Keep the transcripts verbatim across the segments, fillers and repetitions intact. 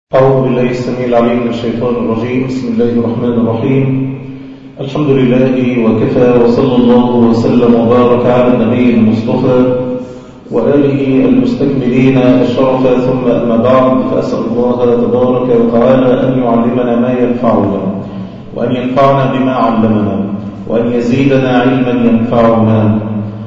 أعوذ بالله السميع العليم من الشيطان الرجيم. بسم الله الرحمن الرحيم. الحمد لله وكفى، وصلى الله وسلم وبارك على النبي المصطفى وآله المستكملين الشرف، ثم أما بعد، فأسأل الله تبارك وتعالى أن يعلمنا ما ينفعنا، وأن ينفعنا بما علمنا، وأن يزيدنا علما ينفعنا.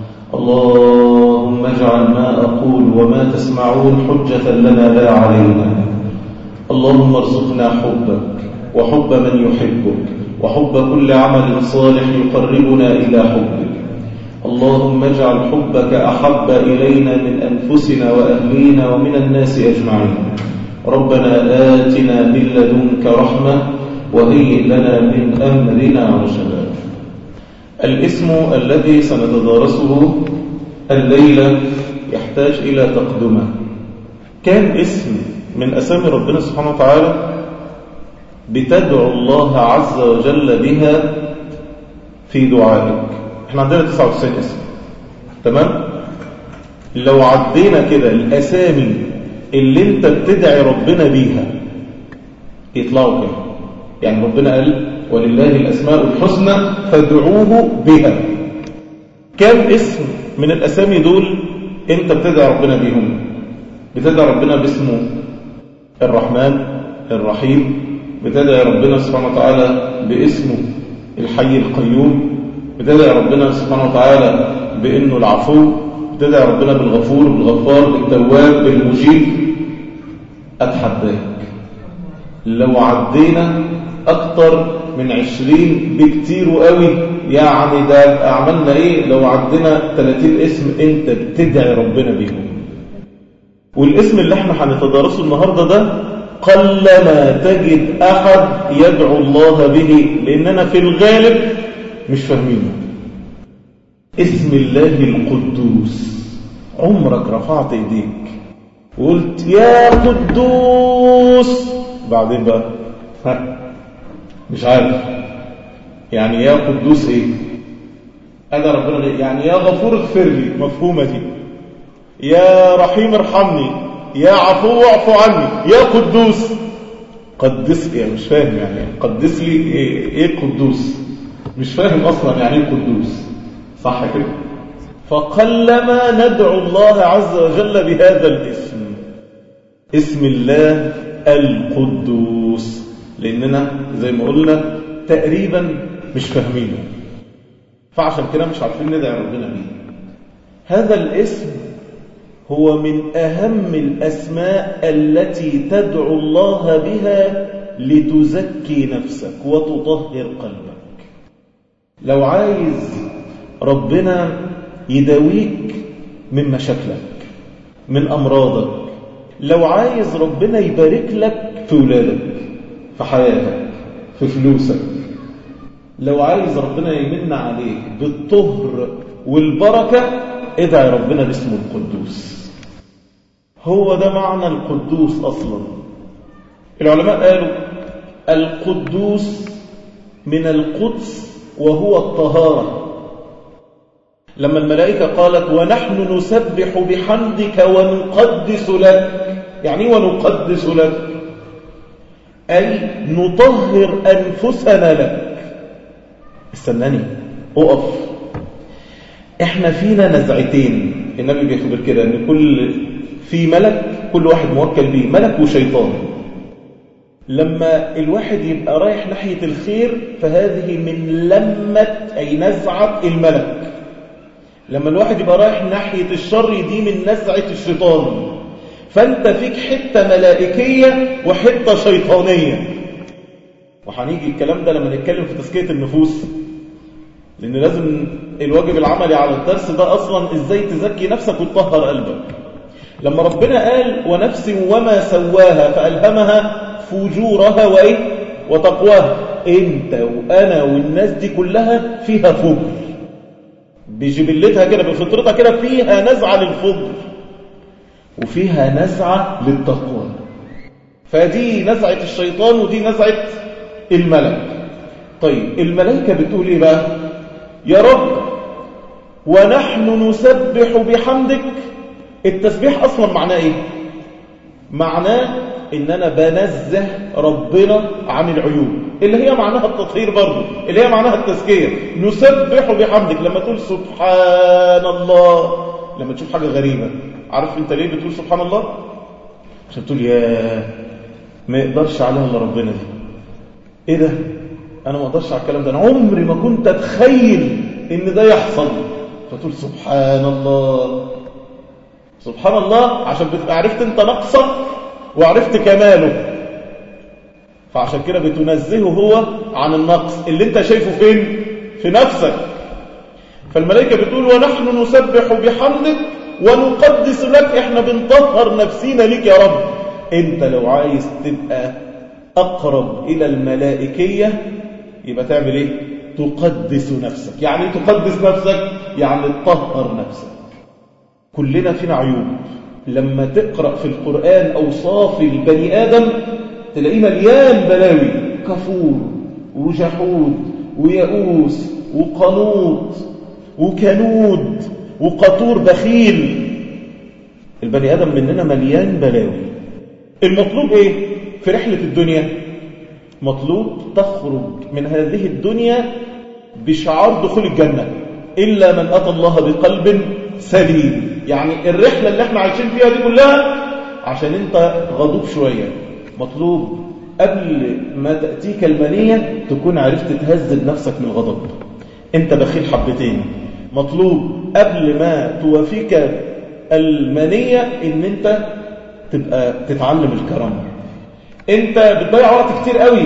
اللهم اجعل ما أقول وما تسمعون حجة لنا لا علينا. اللهم ارزقنا حبك وحب من يحبك وحب كل عمل صالح يقربنا إلى حبك. اللهم اجعل حبك أحب إلينا من أنفسنا وأهلينا ومن الناس أجمعين. ربنا آتنا من لدنك رحمة وهيئ لنا من أمرنا رشدا. الاسم الذي سنتدارسه الليلة يحتاج إلى تقدمة. كان اسم من أسامي ربنا سبحانه وتعالى بتدعو الله عز وجل بها في دعائك. احنا عندنا تسعة وتسعين اسم، تمام؟ لو عدينا كده الأسامي اللي انت بتدعي ربنا بيها يطلعوا كده. يعني ربنا قال ولله الأسماء الحسنى فادعوه بها. كم اسم من الأسامي دول انت بتدعي ربنا بيهم؟ بتدعي ربنا باسمه الرحمن الرحيم، بتدعي ربنا سبحانه وتعالى باسمه الحي القيوم، بتدعي ربنا سبحانه وتعالى بأنه العفو، بتدعي ربنا بالغفور بالغفار بالتواب بالمجيب. أتحداك لو عدينا أكتر من عشرين بكتير قوي، يعني ده عملنا إيه لو عدينا ثلاثين اسم أنت بتدعي ربنا بيهم. والاسم اللي احنا هنتدارسه النهاردة ده قلما تجد أحد يدعو الله به، لأننا في الغالب مش فاهمينه. اسم الله القدوس. عمرك رفعت ايديك وقلت يا قدوس؟ بعدين بقى ها مش عارف يعني يا قدوس ايه؟ أنا ربنا ليه؟ يعني يا غفور اغفر لي، مفهومة دي. يا رحيم ارحمني، يا عفو اعفو عني، يا قدوس قدس لي. مش فاهم يعني قدس لي ايه, إيه قدوس؟ مش فاهم اصلا يعني ايه قدوس، صح كده؟ فقلما ندعو الله عز وجل بهذا الاسم، اسم الله القدوس، لاننا زي ما قلنا تقريبا مش فاهمينه، فعشان كده مش عارفين ندعي ربنا بيه. هذا الاسم هو من أهم الأسماء التي تدعو الله بها لتزكي نفسك وتطهر قلبك. لو عايز ربنا يداويك من مشاكلك، من أمراضك، لو عايز ربنا يبارك لك في ولادك، في حياتك، في فلوسك، لو عايز ربنا يمن عليك بالطهر والبركة، ادعي ربنا باسمه القدوس. هو ده معنى القدوس أصلا. العلماء قالوا القدوس من القدس وهو الطهارة. لما الملائكة قالت ونحن نسبح بحمدك ونقدس لك، يعني ونقدس لك أي نطهر أنفسنا لك. استناني أقف. احنا فينا نزعتين، النبي بيخبر كده ان كل في ملك، كل واحد موكل به، ملك وشيطان. لما الواحد يبقى رايح ناحية الخير فهذه من لمة أي نزعة الملك. لما الواحد يبقى رايح ناحية الشر دي من نزعة الشيطان. فأنت فيك حتة ملائكية وحتة شيطانية. وهنيجي الكلام ده لما نتكلم في تزكية النفوس، لأن لازم الواجب العملي على الدرس ده أصلا إزاي تزكي نفسك وتطهر قلبك. لما ربنا قال ونفس وما سواها فألهمها فجورها وإيه وتقواها، أنت وأنا والناس دي كلها فيها فجر، بجبلتها كده بفطرتها كده فيها نزعة للفجر وفيها نزعة للتقوى. فدي نزعة الشيطان ودي نزعة الملك. طيب الملائكة بتقول إيه بقى؟ يا رب ونحن نسبح بحمدك. التسبيح أصلا معناه إيه؟ معناه إن أنا بنزه ربنا عن العيوب اللي هي معناها التطهير برضه، اللي هي معناها التزكية. نسبح بحمدك لما تقول سبحان الله، لما تشوف حاجة غريبة، عارف أنت ليه بتقول سبحان الله؟ عشان تقول يا ما يقدرش عليها إلا ربنا دي. إيه ده؟ أنا ما أقدرش على الكلام ده، أنا عمري ما كنت أتخيل إن ده يحصل. فتقول سبحان الله سبحان الله، عشان عرفت أنت نقصه وعرفت كماله، فعشان كده بتنزهه هو عن النقص اللي انت شايفه فين؟ في نفسك. فالملائكة بتقول ونحن نسبح بحمدك ونقدس لك، احنا بنطهر نفسينا ليك يا رب. انت لو عايز تبقى اقرب الى الملائكية يبقى تعمل ايه؟ تقدس نفسك. يعني تقدس نفسك يعني تطهر نفسك. كلنا فينا عيوب. لما تقرأ في القرآن أوصاف البني آدم تلاقيه مليان بلاوي، كفور وجحود ويئوس وقنوط وكنود وقطور بخيل. البني آدم مننا مليان بلاوي. المطلوب إيه في رحلة الدنيا؟ مطلوب تخرج من هذه الدنيا بشعار دخول الجنة، إلا من أتى الله بقلب سليم. يعني الرحلة اللي احنا عايشين فيها دي كلها عشان انت غضوب شوية، مطلوب قبل ما تأتيك المنية تكون عرفت تهذب نفسك من الغضب. انت بخيل حبتين، مطلوب قبل ما توافيك المنية ان انت تبقى تتعلم الكرم. انت بتضيع وقت كتير قوي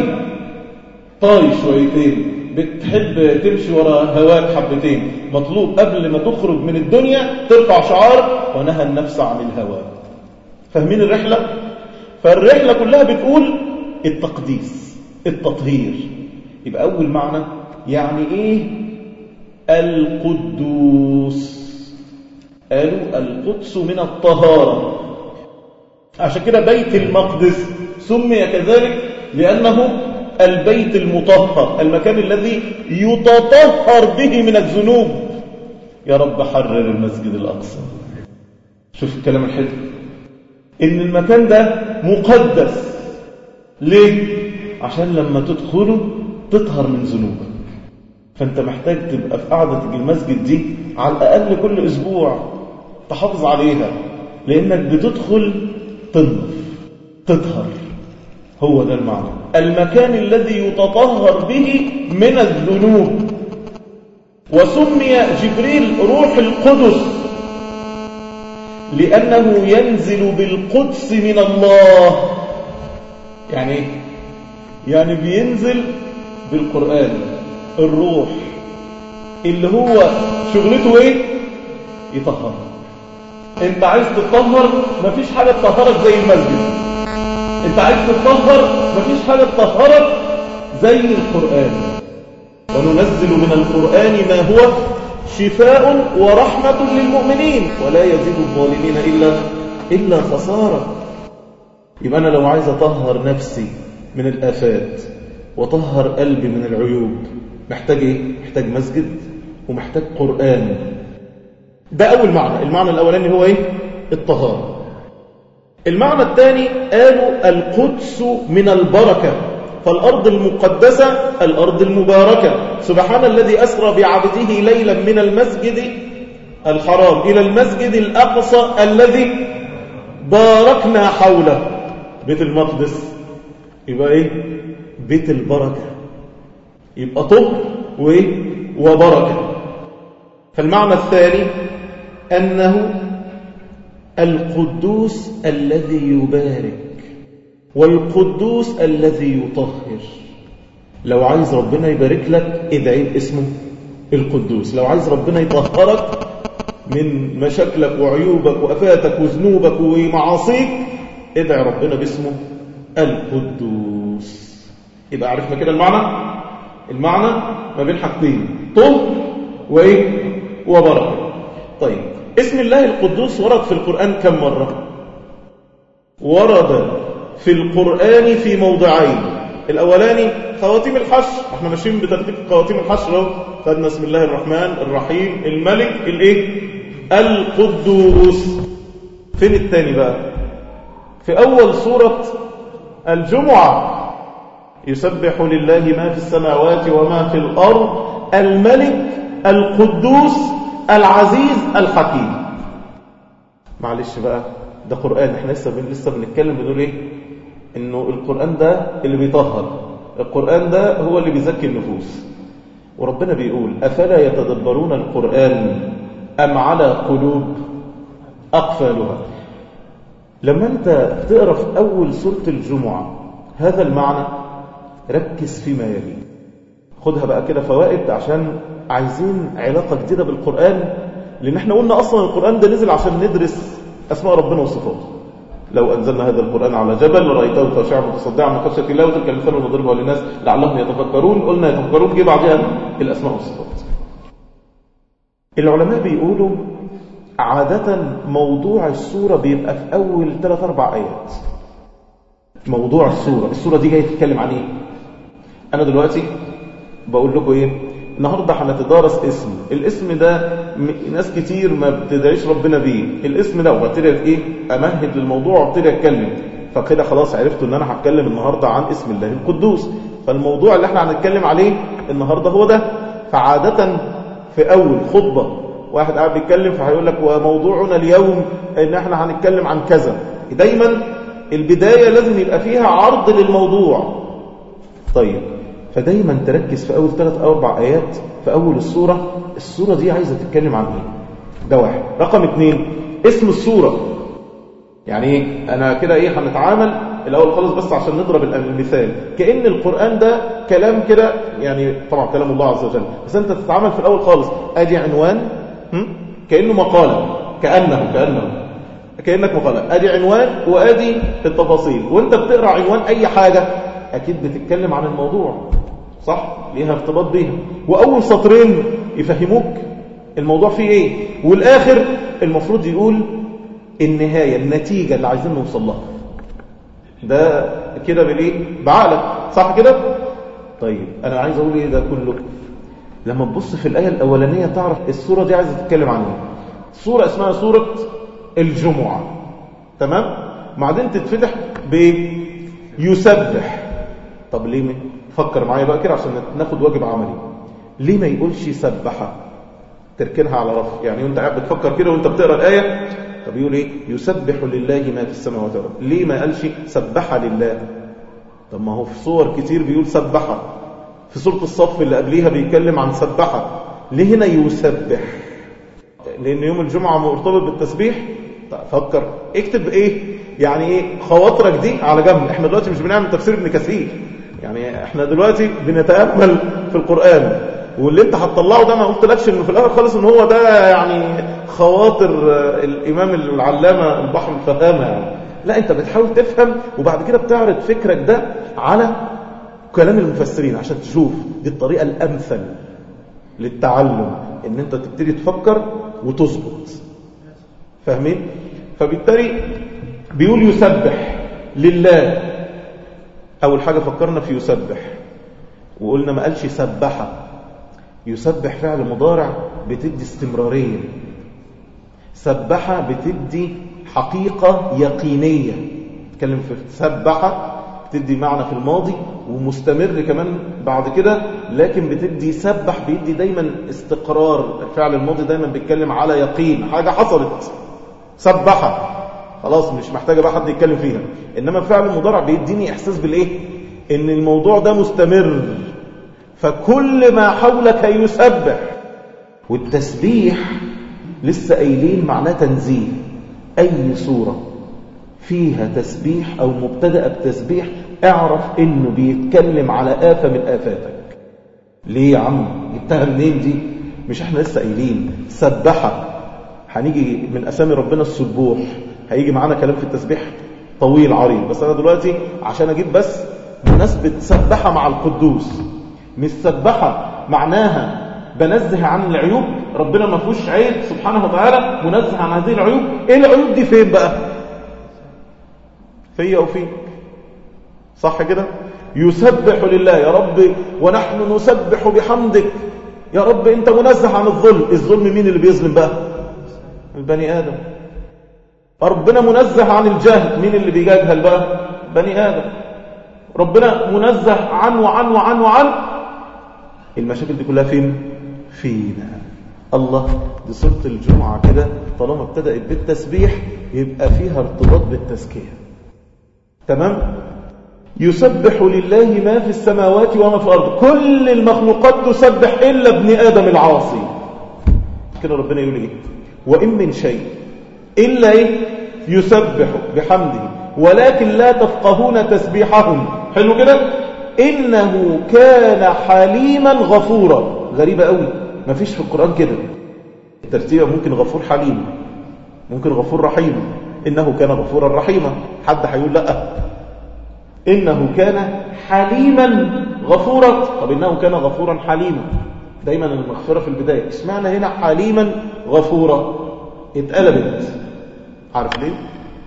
طايش شويتين، بتحب تمشي ورا هواك حبتين، مطلوب قبل ما تخرج من الدنيا ترفع شعار ونهى النفس عن الهوى. فاهمين الرحلة؟ فالرحلة كلها بتقول التقديس، التطهير. يبقى أول معنى يعني إيه القدوس؟ قالوا القدس من الطهارة. عشان كده بيت المقدس سمي كذلك لأنه البيت المطهر، المكان الذي يتطهر به من الذنوب. يا رب حرر المسجد الأقصى. شوف الكلام الحلو، إن المكان ده مقدس. ليه؟ عشان لما تدخله تطهر من ذنوبك. فأنت محتاج تبقى في قعدة المسجد دي على الأقل كل أسبوع تحافظ عليها، لأنك بتدخل تنظف تطهر. هو ده المعنى، المكان الذي يتطهر به من الذنوب. وسمي جبريل روح القدس لأنه ينزل بالقدس من الله. يعني يعني بينزل بالقرآن، الروح اللي هو شغلته ايه؟ يطهر. انت عايز تطهر، مفيش حاجة تطهرك زي المسجد. انت عايز تطهر، مفيش حاجة تطهرك زي القرآن. وننزل من القرآن ما هو شفاء ورحمة للمؤمنين ولا يزيد الظالمين إلا إلا خسارة. يبقى أنا لو عايز أطهر نفسي من الآفات وطهر قلبي من العيوب محتاج إيه؟ محتاج مسجد ومحتاج قرآن. ده أول معنى. المعنى الأولاني هو إيه؟ الطهارة. المعنى الثاني قالوا القدس من البركة، فالأرض المقدسة الأرض المباركة. سبحان الذي أسرى بعبده ليلا من المسجد الحرام إلى المسجد الأقصى الذي باركنا حوله. بيت المقدس يبقى إيه؟ بيت البركة، يبقى طهر وإيه؟ وبركة. فالمعنى الثاني أنه القدوس الذي يبارك والقدوس الذي يطهر. لو عايز ربنا يبارك لك ادعي باسمه القدوس. لو عايز ربنا يطهرك من مشاكلك وعيوبك وأفاتك وذنوبك ومعاصيك ادعي ربنا باسمه القدوس. يبقى عرفنا كده المعنى. المعنى ما بين حاجتين، طهر وايه؟ وبركة. طيب اسم الله القدوس ورد في القرآن كم مرة؟ ورد في القرآن في موضعين. الأولاني خواتيم الحشر، احنا ماشيين بترتيب خواتيم الحشر اهو. خدنا اسم الله الرحمن الرحيم الملك الايه؟ القدوس. فين الثاني بقى؟ في أول سورة الجمعة. يسبح لله ما في السماوات وما في الأرض الملك القدوس العزيز الحكيم. معلش بقى، ده قرآن، احنا لسه بن لسه بنتكلم بنقول ايه؟ انه القرآن ده اللي بيطهر، القرآن ده هو اللي بيزكي النفوس. وربنا بيقول أفلا يتدبرون القرآن أم على قلوب أقفالها. لما أنت تقرأ في أول سورة الجمعة هذا المعنى، ركز فيما يلي، خدها بقى كده فوائد، عشان عايزين علاقة جديدة بالقرآن. لأن احنا قلنا أصلا القرآن ده نزل عشان ندرس أسماء ربنا وصفاته. لو أنزلنا هذا القرآن على جبل لرأيته خاشعا متصدعا من خشية الله وتلك الأمثال نضربها للناس لعلهم يتفكرون. قلنا يتفكرون، جه بعدها الأسماء والصفات. العلماء بيقولوا عادة موضوع السورة بيبقى في أول ثلاث أربع آيات. موضوع السورة، السورة دي جاية تتكلم عن إيه؟ أنا دلوقتي بقول لكم إيه؟ النهاردة هنتدارس اسم، الاسم ده ناس كتير ما بتدعيش ربنا بيه، الاسم ده وببتدي ايه امهد للموضوع وابتدي اتكلم، فكده خلاص عرفتوا ان انا هتكلم النهاردة عن اسم الله القدوس، فالموضوع اللي احنا هنتكلم عليه النهاردة هو ده. فعادة في اول خطبة واحد قاعد بيتكلم فهيقول لك وموضوعنا اليوم ان احنا هنتكلم عن كذا. دايما البداية لازم يبقى فيها عرض للموضوع. طيب، فدايما تركز في أول ثلاث أو أربع آيات في أول السورة، السورة دي عايزة تتكلم عن إيه؟ ده واحد. رقم اثنين، اسم السورة. يعني إيه؟ أنا كده إيه هنتعامل الأول خالص بس عشان نضرب المثال، كأن القرآن ده كلام كده، يعني طبعا كلام الله عز وجل، بس أنت تتعامل في الأول خالص أدي عنوان، كأنه مقالة، كأنه كأنه كأنك مقالة، أدي عنوان وأدي التفاصيل. وأنت بتقرأ عنوان أي حاجة أكيد بتتكلم عن الموضوع، صح؟ ليها ارتباط بيها. وأول سطرين يفهموك الموضوع فيه إيه، والآخر المفروض يقول النهاية، النتيجة اللي عايزين نوصل لها. ده كده بالإيه؟ بعقلك، صح كده؟ طيب أنا عايز أقول إيه ده كله؟ لما تبص في الآية الأولانية تعرف السورة دي عايزة تتكلم عن إيه. سورة اسمها سورة الجمعة، تمام؟ بعدين تتفتح بيسبح. طب ليه؟ من فكر معايا بقى كده عشان ناخد واجب عملي. ليه ما يقولش سبحة؟ تركنها على رف، يعني وانت قاعد بتفكر كده وانت بتقرا الايه، طب يقول ايه؟ يسبح لله ما في السماوات والارض. ليه ما قالش سبح لله؟ طب ما هو في صور كتير بيقول سبحة، في سورة الصف اللي قبليها بيتكلم عن سبحة. ليه هنا يسبح؟ لان يوم الجمعة مرتبط بالتسبيح. طب فكر، اكتب ايه يعني ايه خواطرك دي على جنب. احنا دلوقتي مش بنعمل تفسير ابن كثير، يعني احنا دلوقتي بنتأمل في القرآن، واللي انت هتطلعه ده ما قلت لكش انه في الاخر خالص ان هو ده يعني خواطر الامام العلامة البحر الفهامة يعني. لا، انت بتحاول تفهم وبعد كده بتعرض فكرك ده على كلام المفسرين عشان تشوف دي الطريقة الامثل للتعلم، ان انت تبتدي تفكر وتظبط. فاهمين؟ فبالتالي بيقول يسبح لله. أول حاجة فكرنا في يسبح وقلنا ما قالش سبحة. يسبح فعل مضارع بتدي استمرارية، سبحة بتدي حقيقة يقينية. تتكلم في سبحة بتدي معنى في الماضي ومستمر كمان بعد كده، لكن بتدي سبح بيدي دايما استقرار. الفعل الماضي دايما بيتكلم على يقين، حاجة حصلت. سبحة خلاص مش محتاجة بقى حد يتكلم فيها. إنما الفعل المضارع بيديني إحساس بالإيه؟ إن الموضوع ده مستمر، فكل ما حولك يسبح. والتسبيح لسه قايلين معناه تنزيه. أي سورة فيها تسبيح أو مبتدأ بتسبيح اعرف إنه بيتكلم على آفة من آفاتك. ليه يا عم جبتها منين دي؟ مش احنا لسه قايلين سبحة، هنيجي من أسامي ربنا السبوح، هيجي معانا كلام في التسبيح طويل عريض، بس أنا دلوقتي عشان أجيب بس مناسبة سبحة مع القدوس. مش سبحة معناها بنزه عن العيوب، ربنا ما فيهوش عيب سبحانه وتعالى، منزه عن هذه العيوب. ايه العيوب دي فين بقى؟ فيا وفيك، صح كده؟ يسبح لله يا رب ونحن نسبح بحمدك. يا رب انت منزه عن الظلم. الظلم مين اللي بيظلم بقى؟ البني آدم. ربنا منزه عن الجهل، مين اللي بيجهل بقى؟ بني آدم. ربنا منزه عنه وعنه وعنه وعنه. المشاكل دي كلها فين؟ فينا. الله، دي سورة الجمعة كده طالما ابتدأت بالتسبيح يبقى فيها ارتباط بالتزكية. تمام؟ يسبح لله ما في السماوات وما في الأرض، كل المخلوقات تسبح إلا ابن آدم العاصي. كده ربنا يقول إيه؟ وإن من شيء إلا إيه؟ يسبح بحمده ولكن لا تفقهون تسبيحهم. حلو كده؟ إنه كان حليما غفورا. غريبة قوي، ما فيش في القرآن كده الترتيبة. ممكن غفور حليم، ممكن غفور رحيم. إنه كان غفورا رحيما، حد هيقول لا، إنه كان حليما غفورا. طب إنه كان غفورا حليما، دايما المغفرة في البداية. اسمعنا هنا حليما غفورا، اتقلبت. عارف ليه؟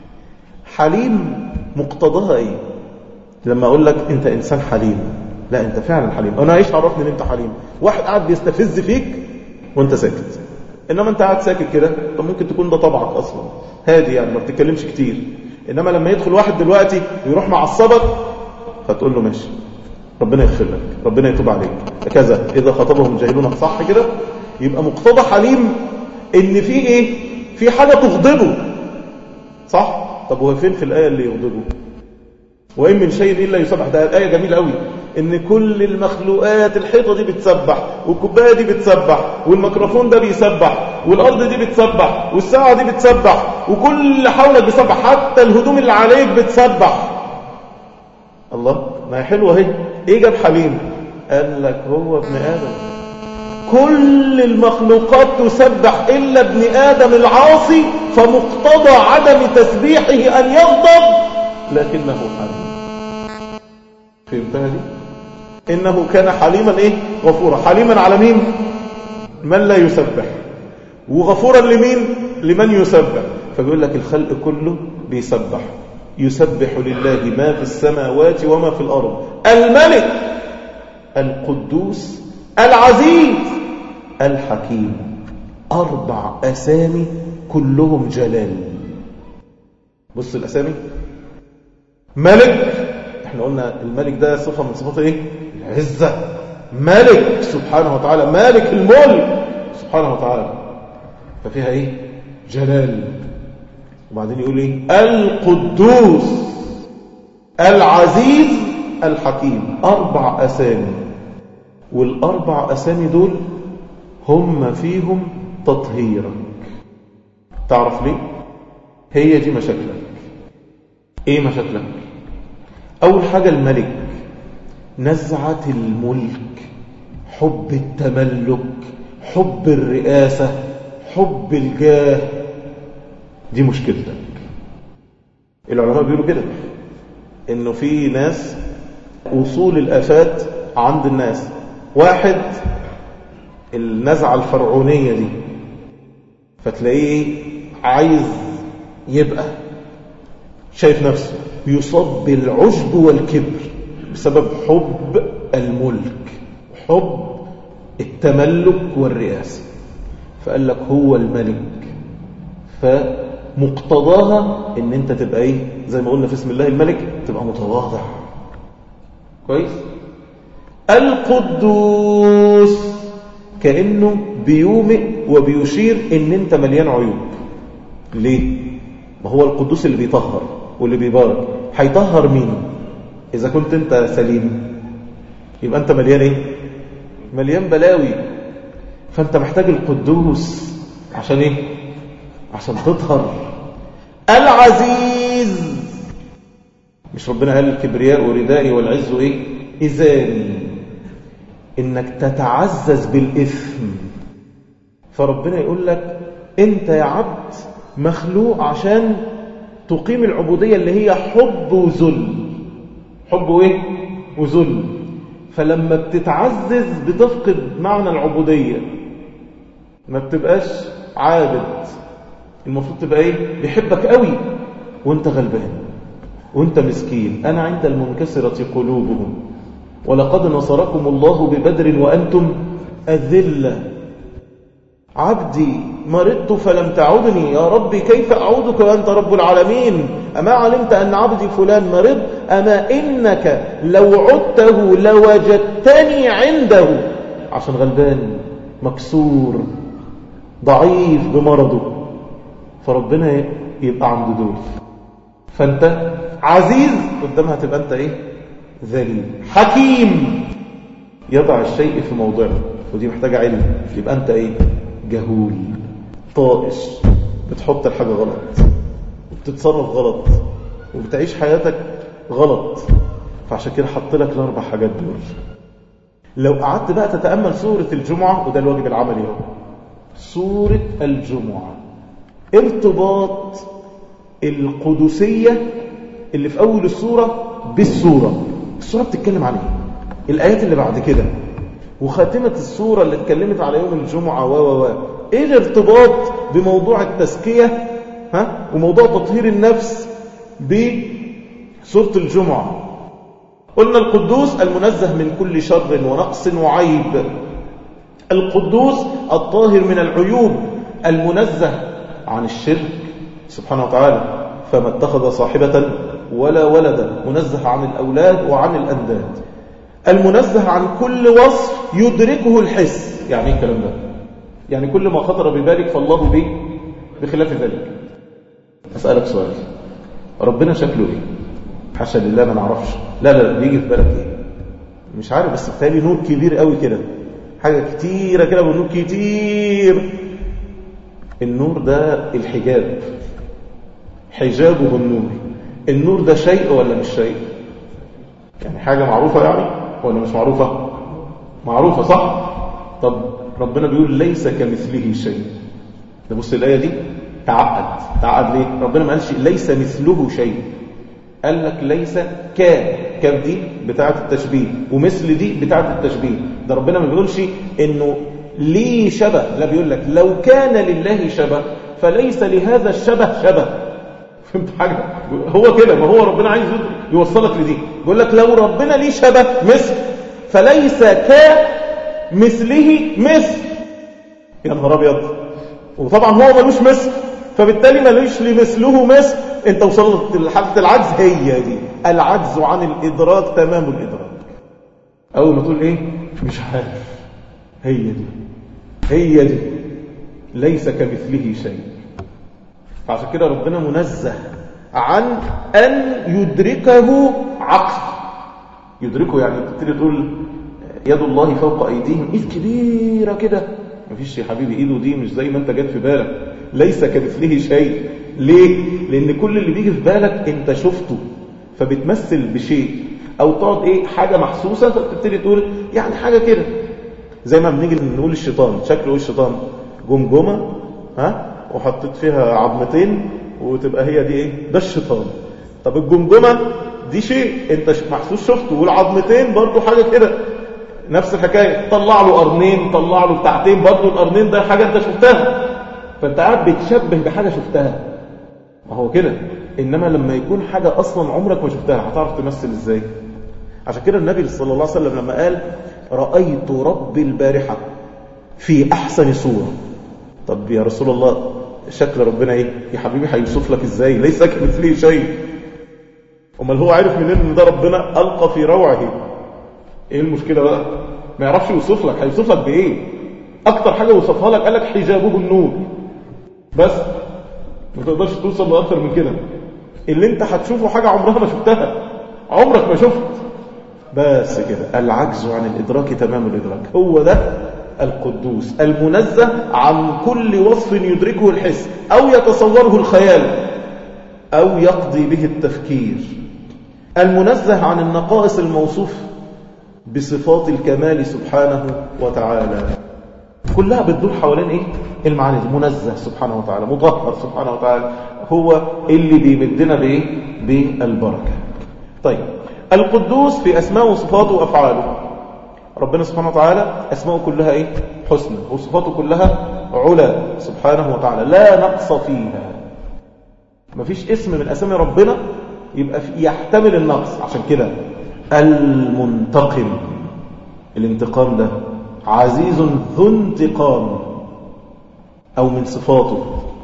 حليم مقتضاها ايه؟ لما اقول لك انت انسان حليم، لا انت فعلا حليم. انا ايش عرفني ان انت حليم؟ واحد قاعد بيستفز فيك وانت ساكت، انما انت قاعد ساكت كده. طب ممكن تكون ده طبعك اصلا هادي، يعني ما بتتكلمش كتير. انما لما يدخل واحد دلوقتي ويروح معصبك فتقول له ماشي، ربنا يغفر لك، ربنا يتوب عليك كذا، اذا خطبهم جاهلون. صح كده؟ يبقى مقتضى حليم ان في ايه؟ في حاجه تغضبه. صح؟ طب هو فين في الايه اللي يغضبه؟ وإن من شيء إلا يسبح. ده الآية جميلة قوي، إن كل المخلوقات، الحيطة دي بتسبح، والكوباية دي بتسبح، والميكروفون ده بيسبح، والأرض دي بتسبح، والساعة دي بتسبح، وكل اللي حولك بيسبح، حتى الهدوم اللي عليك بتسبح. الله، ما هي حلوة اهي. إيه جاب حليم؟ قال لك هو ابن آدم. كل المخلوقات تسبح إلا ابن آدم العاصي، فمقتضى عدم تسبيحه أن يغضب لكنه حليم. فهمتها دي؟ إنه كان حليما إيه؟ غفورا. حليما على مين؟ من لا يسبح، وغفورا لمين؟ لمن يسبح. فبيقول لك الخلق كله بيسبح. يسبح لله ما في السماوات وما في الأرض، الملك القدوس العزيز الحكيم. أربع أسامي كلهم جلال. بص الأسامي: ملك، احنا قلنا الملك ده صفة من صفات ايه؟ العزة. ملك سبحانه وتعالى، مالك الملك سبحانه وتعالى، ففيها ايه؟ جلال. وبعدين يقول ايه؟ القدوس العزيز الحكيم. أربع أسامي، والأربع أسامي دول هم فيهم تطهيرك. تعرف ليه؟ هي دي مشاكلك. ايه مشاكلك؟ اول حاجة الملك، نزعة الملك، حب التملك، حب الرئاسة، حب الجاه. دي مشكلتك. العلماء بيقولوا كده، انه في ناس وصول الآفات عند الناس. واحد النزعة الفرعونية دي، فتلاقيه عايز يبقى شايف نفسه، يصاب بالعجب والكبر بسبب حب الملك، حب التملك والرئاسة. فقال لك هو الملك، فمقتضاها ان انت تبقى ايه؟ زي ما قلنا في اسم الله الملك، تبقى متواضع. كويس؟ القدوس، كأنه بيومئ وبيشير ان انت مليان عيوب. ليه؟ ما هو القدوس اللي بيطهر واللي بيبارك. هيطهر مين؟ إذا كنت أنت سليم يبقى أنت مليان إيه؟ مليان بلاوي. فأنت محتاج القدوس عشان إيه؟ عشان تطهر. العزيز، مش ربنا قال الكبرياء وردائي والعز إيه؟ إزاري. إنك تتعزز بالإثم. فربنا يقول لك أنت يا عبد مخلوق عشان تقيم العبودية اللي هي حب وذل. حب وايه؟ وذل. فلما بتتعزز بتفقد معنى العبودية، ما بتبقاش عابد. المفروض تبقى ايه؟ بيحبك قوي وانت غلبان وانت مسكين. انا عند المنكسرة قلوبهم ولقد نصركم الله ببدر وانتم اذلة. عبدي مرضت فلم تعودني، يا ربي كيف أعودك وأنت رب العالمين؟ أما علمت أن عبدي فلان مرض؟ أما إنك لو عدته لوجدتني عنده. عشان غلبان مكسور ضعيف بمرضه، فربنا يبقى عنده دول. فأنت عزيز قدامها تبقى أنت إيه؟ ذليل. حكيم يضع الشيء في موضعه، ودي محتاجة علم. يبقى أنت إيه؟ جهول طائش، بتحط الحاجة غلط وبتتصرف غلط وبتعيش حياتك غلط. فعشان كده حط لك الأربع حاجات دول. لو قعدت بقى تتأمل سورة الجمعة، وده الواجب العملي اهو، سورة الجمعة ارتباط القدسية اللي في أول السورة بالسورة. السورة بتتكلم عن ايه؟ الآيات اللي بعد كده وخاتمة السورة اللي اتكلمت على يوم الجمعة و و و ايه الارتباط بموضوع التزكية ها وموضوع تطهير النفس بسورة الجمعة؟ قلنا القدوس المنزه من كل شر ونقص وعيب، القدوس الطاهر من العيوب، المنزه عن الشرك سبحانه وتعالى، فما اتخذ صاحبة ولا ولدا، منزه عن الأولاد وعن الأنداد، المنزه عن كل وصف يدركه الحس. يعني ايه الكلام ده؟ يعني كل ما خطر ببالك فالله به بخلاف ذلك. أسألك سؤال، ربنا شكله ايه؟ حاشا لله ما نعرفش. لا لا بيجي في بالك ايه؟ مش عارف، بس بتالي نور كبير قوي كده، حاجة كتيرة كده ونور كتير. النور ده الحجاب، حجابه النور. النور ده شيء ولا مش شيء؟ يعني حاجة معروفة يعني ولا مش معروفة؟ معروفة صح؟ طب ربنا بيقول ليس كمثله شيء. نبص الآية دي تعقد. تعقد ليه؟ ربنا ما قالش ليس مثله شيء، قال لك ليس ك كاف دي بتاعة التشبيه ومثل دي بتاعة التشبيه. ده ربنا ما بيقولش انه ليه شبه، لا بيقول لك لو كان لله شبه فليس لهذا الشبه شبه. فهمت حاجة؟ هو كده، ما هو ربنا عايز يوصلك لدي. بيقول لك لو ربنا ليه شبه مثل فليس كمثله مثل. يا نهار ابيض. وطبعا هو ملوش مثل، فبالتالي ملوش لمثله مثل. انت وصلت لحالة العجز، هي دي العجز عن الإدراك تمام الإدراك. أول ما تقول إيه مش عارف، هي دي هي دي ليس كمثله شيء. فعشان كده ربنا منزه عن أن يدركه عقل. يدركه يعني تبتدي تقول يد الله فوق أيديهم، إيد كبيرة كده. مفيش يا حبيبي إيده دي مش زي ما أنت جات في بالك. ليس كمثله شيء. ليه؟ لأن كل اللي بيجي في بالك أنت شفته فبتمثل بشيء، أو تقعد إيه حاجة محسوسة فتبتدي تقول يعني حاجة كده. زي ما بنيجي نقول الشيطان شكله إيه؟ الشيطان جمجمة ها وحطيت فيها عظمتين وتبقى هي دي إيه؟ ده الشيطان. طب الجمجمة دي شيء أنت محسوس شفته، والعظمتين برضو حاجة كده. نفس الحكاية، طلع له قرنين، طلع له بتاعتين، برضو القرنين ده حاجة أنت شفتها، فأنت قاعد بتشبه بحاجة شفتها. ما هو كده. إنما لما يكون حاجة أصلا عمرك ما شفتها هتعرف تمثل إزاي؟ عشان كده النبي صلى الله عليه وسلم لما قال رأيت ربي البارحة في أحسن صورة. طب يا رسول الله شكل ربنا إيه؟ يا حبيبي هيوصف لك إزاي؟ ليس كمثله شيء. أمال هو عارف منين إن ده ربنا ألقى في روعه؟ إيه المشكلة بقى؟ ما يعرفش يوصف لك، هيوصف لك بإيه؟ أكتر حاجة وصفها لك قال لك حجابه النور بس، ما تقدرش توصل لأكتر من كده. اللي انت هتشوفه حاجة عمرها ما شفتها، عمرك ما شفت. بس كده العجز عن الإدراك تمام الإدراك. هو ده القدوس المنزه عن كل وصف يدركه الحس أو يتصوره الخيال أو يقضي به التفكير، المنزه عن النقائص الموصوف بصفات الكمال سبحانه وتعالى. كلها بتدور حوالين ايه؟ المعاني دي. منزه سبحانه وتعالى، مطهر سبحانه وتعالى، هو اللي بيمدنا بايه؟ بالبركه. طيب القدوس في اسماء وصفاته وافعاله. ربنا سبحانه وتعالى اسماءه كلها ايه؟ حسنى، وصفاته كلها علا سبحانه وتعالى، لا نقص فيها. مفيش اسم من اسامي ربنا يبقى يحتمل النقص. عشان كده المنتقم، الانتقام ده عزيز ذو انتقام. أو من صفاته.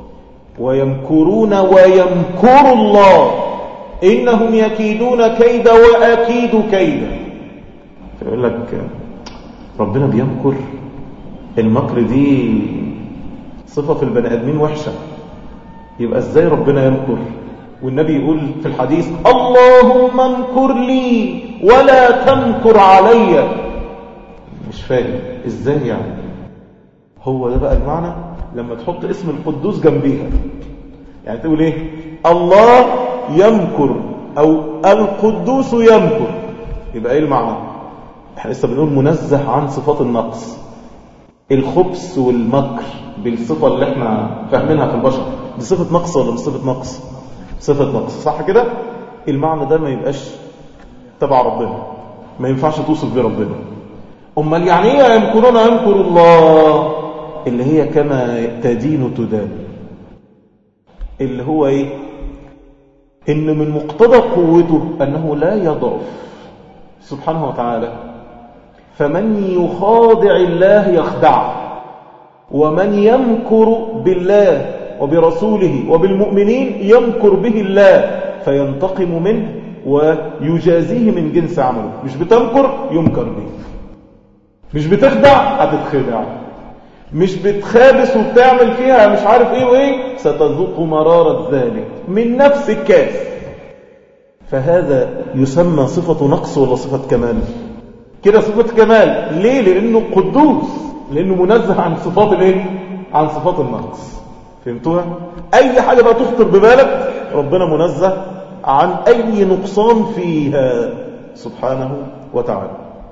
ويمكرون ويمكر الله إنهم يكيدون كيدا وأكيد كيدا. يقول لك ربنا بيمكر، المكر دي صفة في البني آدمين وحشة، يبقى ازاي ربنا يمكر؟ والنبي يقول في الحديث اللهم امكر لي ولا تمكر علي. مش فاهم ازاي يعني. هو ده بقى المعنى لما تحط اسم القدوس جنبيها، يعني تقول ايه؟ الله يمكر او القدوس يمكر، يبقى ايه المعنى؟ احنا لسه بنقول منزه عن صفات النقص، الخبث والمكر بالصفة اللي احنا فاهمينها في البشر، دي صفة نقص ولا مش صفة نقص؟ صفة نقص، صح كده؟ المعنى ده ما يبقاش تبع ربنا، ما ينفعش توصف بيه ربنا. امال يعني ايه يمكرون يمكر الله؟ اللي هي كما تدين تدان، اللي هو ايه؟ ان من مقتضى قوته انه لا يضعف سبحانه وتعالى، فمن يخاضع الله يخدع، ومن يمكر بالله وبرسوله وبالمؤمنين يمكر به الله فينتقم منه ويجازيه من جنس عمله. مش بتمكر يمكر به، مش بتخدع هتتخدع، مش بتخابس وبتعمل فيها مش عارف ايه وايه، ستذوق مرارة ذلك من نفس الكاس. فهذا يسمى صفة نقص ولا صفة كمال؟ كده صفة كمال. ليه؟ لأنه قدوس، لأنه منزه عن صفات الايه؟ عن صفات النقص. فهمتوها؟ أي حاجة بقى تخطر ببالك ربنا منزه عن أي نقصان فيها سبحانه وتعالى.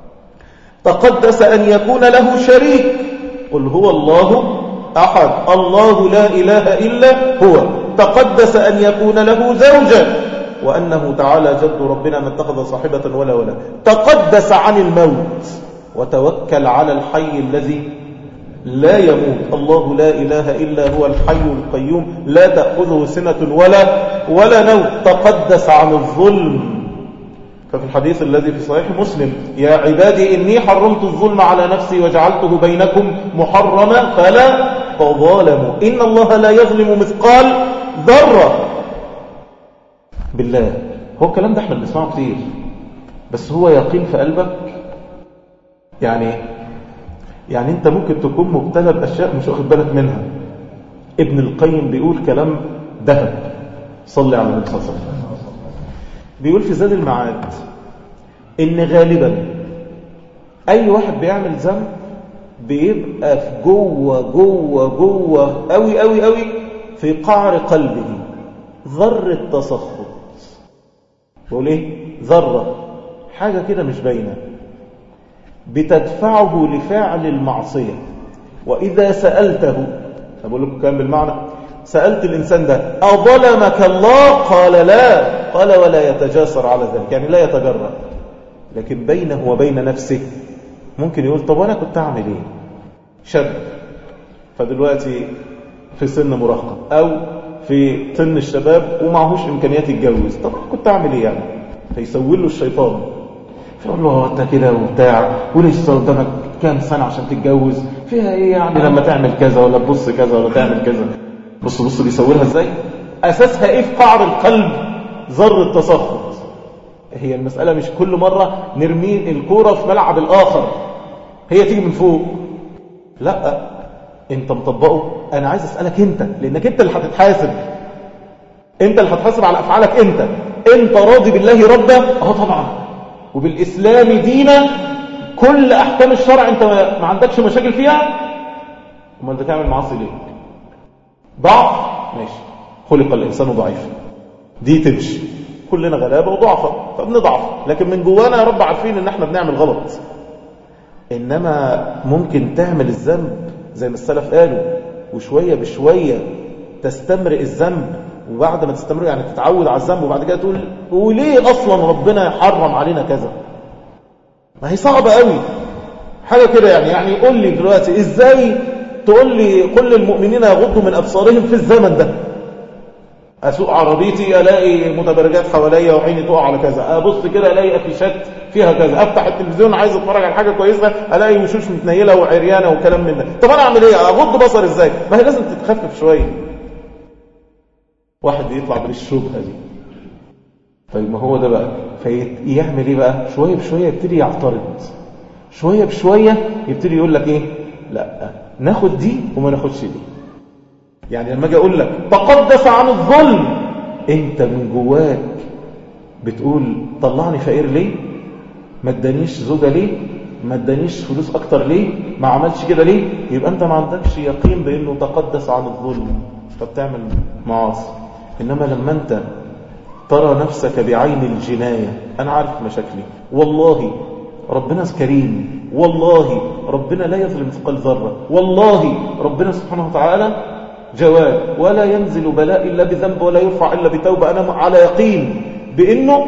تقدس أن يكون له شريك، قل هو الله أحد الله لا إله إلا هو. تقدس أن يكون له زوجة، وأنه تعالى جد ربنا ما اتخذ صاحبة ولا ولا. تقدس عن الموت، وتوكل على الحي الذي لا يموت، الله لا إله إلا هو الحي القيوم لا تأخذه سنة ولا ولا نوم. تقدس عن الظلم، ففي الحديث الذي في صحيح مسلم يا عبادي إني حرمت الظلم على نفسي وجعلته بينكم محرما فلا تظالموا إن الله لا يظلم مثقال ذرة. بالله هو الكلام ده احنا بنسمعه كتير، بس هو يقين في قلبك؟ يعني يعني انت ممكن تكون مبتلى بأشياء مش واخد بالك منها. ابن القيم بيقول كلام ذهب، صلي على النبي صلى الله عليه وسلم. بيقول في زاد المعاد ان غالبا اي واحد بيعمل ذنب بيبقى في جوه جوه جوه قوي قوي قوي في قعر قلبه ذرة تسخط. بيقول ايه؟ ذرة، حاجة كده مش باينة بتدفعه لفعل المعصية. وإذا سألته، أقول لكم كلام بالمعنى، سألت الإنسان ده أظلمك الله؟ قال لا. قال ولا يتجاسر على ذلك، يعني لا يتجرأ، لكن بينه وبين نفسه ممكن يقول طب وأنا كنت أعمل إيه؟ شاب فدلوقتي في سن مراهقة أو في سن الشباب ومعهوش إمكانيات يتجوز، طب كنت أعمل إيه يعني؟ فيسوي له الشيطان، فيقول له أنت كده وبتاع ولسه قدامك كام سنة عشان تتجوز، فيها إيه يعني لما تعمل كذا ولا تبص كذا ولا تعمل كذا؟ بص بص بيسويلها إزاي؟ أساسها إيه في قعر القلب؟ ذرة تسخط. هي المسألة مش كل مرة نرمي الكورة في ملعب الآخر هي تيجي من فوق، لا، انت مطبقه. انا عايز اسألك انت، لانك انت اللي هتتحاسب، انت اللي هتحاسب على افعالك. انت انت راضي بالله ربا؟ اه طبعا. وبالاسلام دينا؟ كل احكام الشرع انت ما عندكش مشاكل فيها؟ امال انت تعمل معاصي ليه؟ ضعف؟ ماشي، خلق الانسان ضعيفا، دي تمشي، كلنا غلابه وضعفه فبنضعف، لكن من جوانا يا رب عارفين ان احنا بنعمل غلط. انما ممكن تعمل الذنب زي ما السلف قالوا وشويه بشويه تستمرئ الذنب، وبعد ما تستمرئ يعني تتعود على الذنب، وبعد كده تقول وليه اصلا ربنا حرم علينا كذا؟ ما هي صعبه قوي حاجه كده يعني. يعني قول لي دلوقتي ازاي تقول لي قل للمؤمنين يغضوا من ابصارهم في الزمن ده؟ اسوق عربيتي الاقي متبرجات حواليا وعيني تقع على كذا، ابص كده الاقي افيشات فيها كذا، افتح التلفزيون عايز اتفرج على حاجه كويسه الاقي وشوش متنيله وعريانه وكلام من ده. طب انا اعمل ايه؟ اغض بصر ازاي؟ ما هي لازم تتخفف شويه. واحد يطلع بالشبهه دي، طيب ما هو ده بقى، فيعمل ايه بقى؟ شويه بشويه يبتدي يعترض، شويه بشويه يبتدي يقول لك ايه؟ لا ناخد دي وما ناخدش دي. يعني لما اجي اقول لك تقدس عن الظلم، انت من جواك بتقول طلعني فقير ليه؟ ما ادانيش زوجة ليه؟ ما ادانيش فلوس اكتر ليه؟ ما عملش كده ليه؟ يبقى انت ما عندكش يقين بانه تقدس عن الظلم، فبتعمل معاصي. انما لما انت ترى نفسك بعين الجناية، انا عارف مشاكلي، والله ربنا كريم، والله ربنا لا يظلم مثقال ذرة، والله ربنا سبحانه وتعالى جواد ولا ينزل بلاء إلا بذنب ولا يرفع إلا بتوبة. أنا على يقين بأنه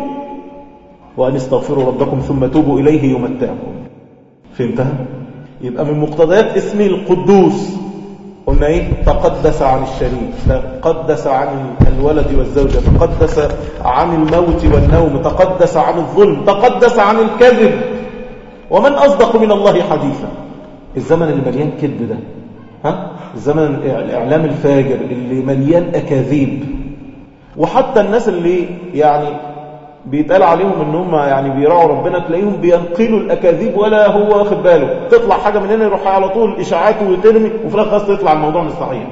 وأن استغفروا ربكم ثم توبوا إليه يمتعكم. فهمتها؟ يبقى من مقتضيات اسمه القدوس قلنا إيه؟ تقدس عن الشريك، تقدس عن الولد والزوجة، تقدس عن الموت والنوم، تقدس عن الظلم، تقدس عن الكذب. ومن أصدق من الله حديثا؟ الزمن اللي مليان كذب ده، ها؟ الزمن الإعلام الفاجر اللي مليان أكاذيب، وحتى الناس اللي يعني بيتقال عليهم انهم يعني بيراعوا ربنا تلاقيهم بينقلوا الأكاذيب ولا هو واخد باله. تطلع حاجة من هنا يروح على طول إشاعات وترمي، وفي الآخر خلاص تطلع الموضوع مش صحيح.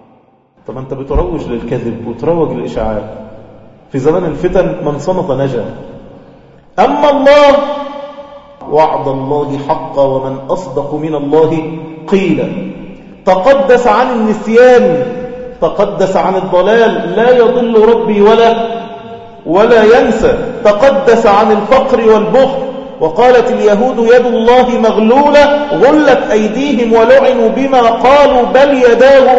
طب انت بتروج للكذب وتروج للإشاعات. في زمن الفتن من صمت نجا. أما الله وعد الله حقا ومن أصدق من الله قيلا. تقدس عن النسيان، تقدس عن الضلال، لا يضل ربي ولا ولا ينسى. تقدس عن الفقر والبخل، وقالت اليهود يد الله مغلولة غلت أيديهم ولعنوا بما قالوا بل يداه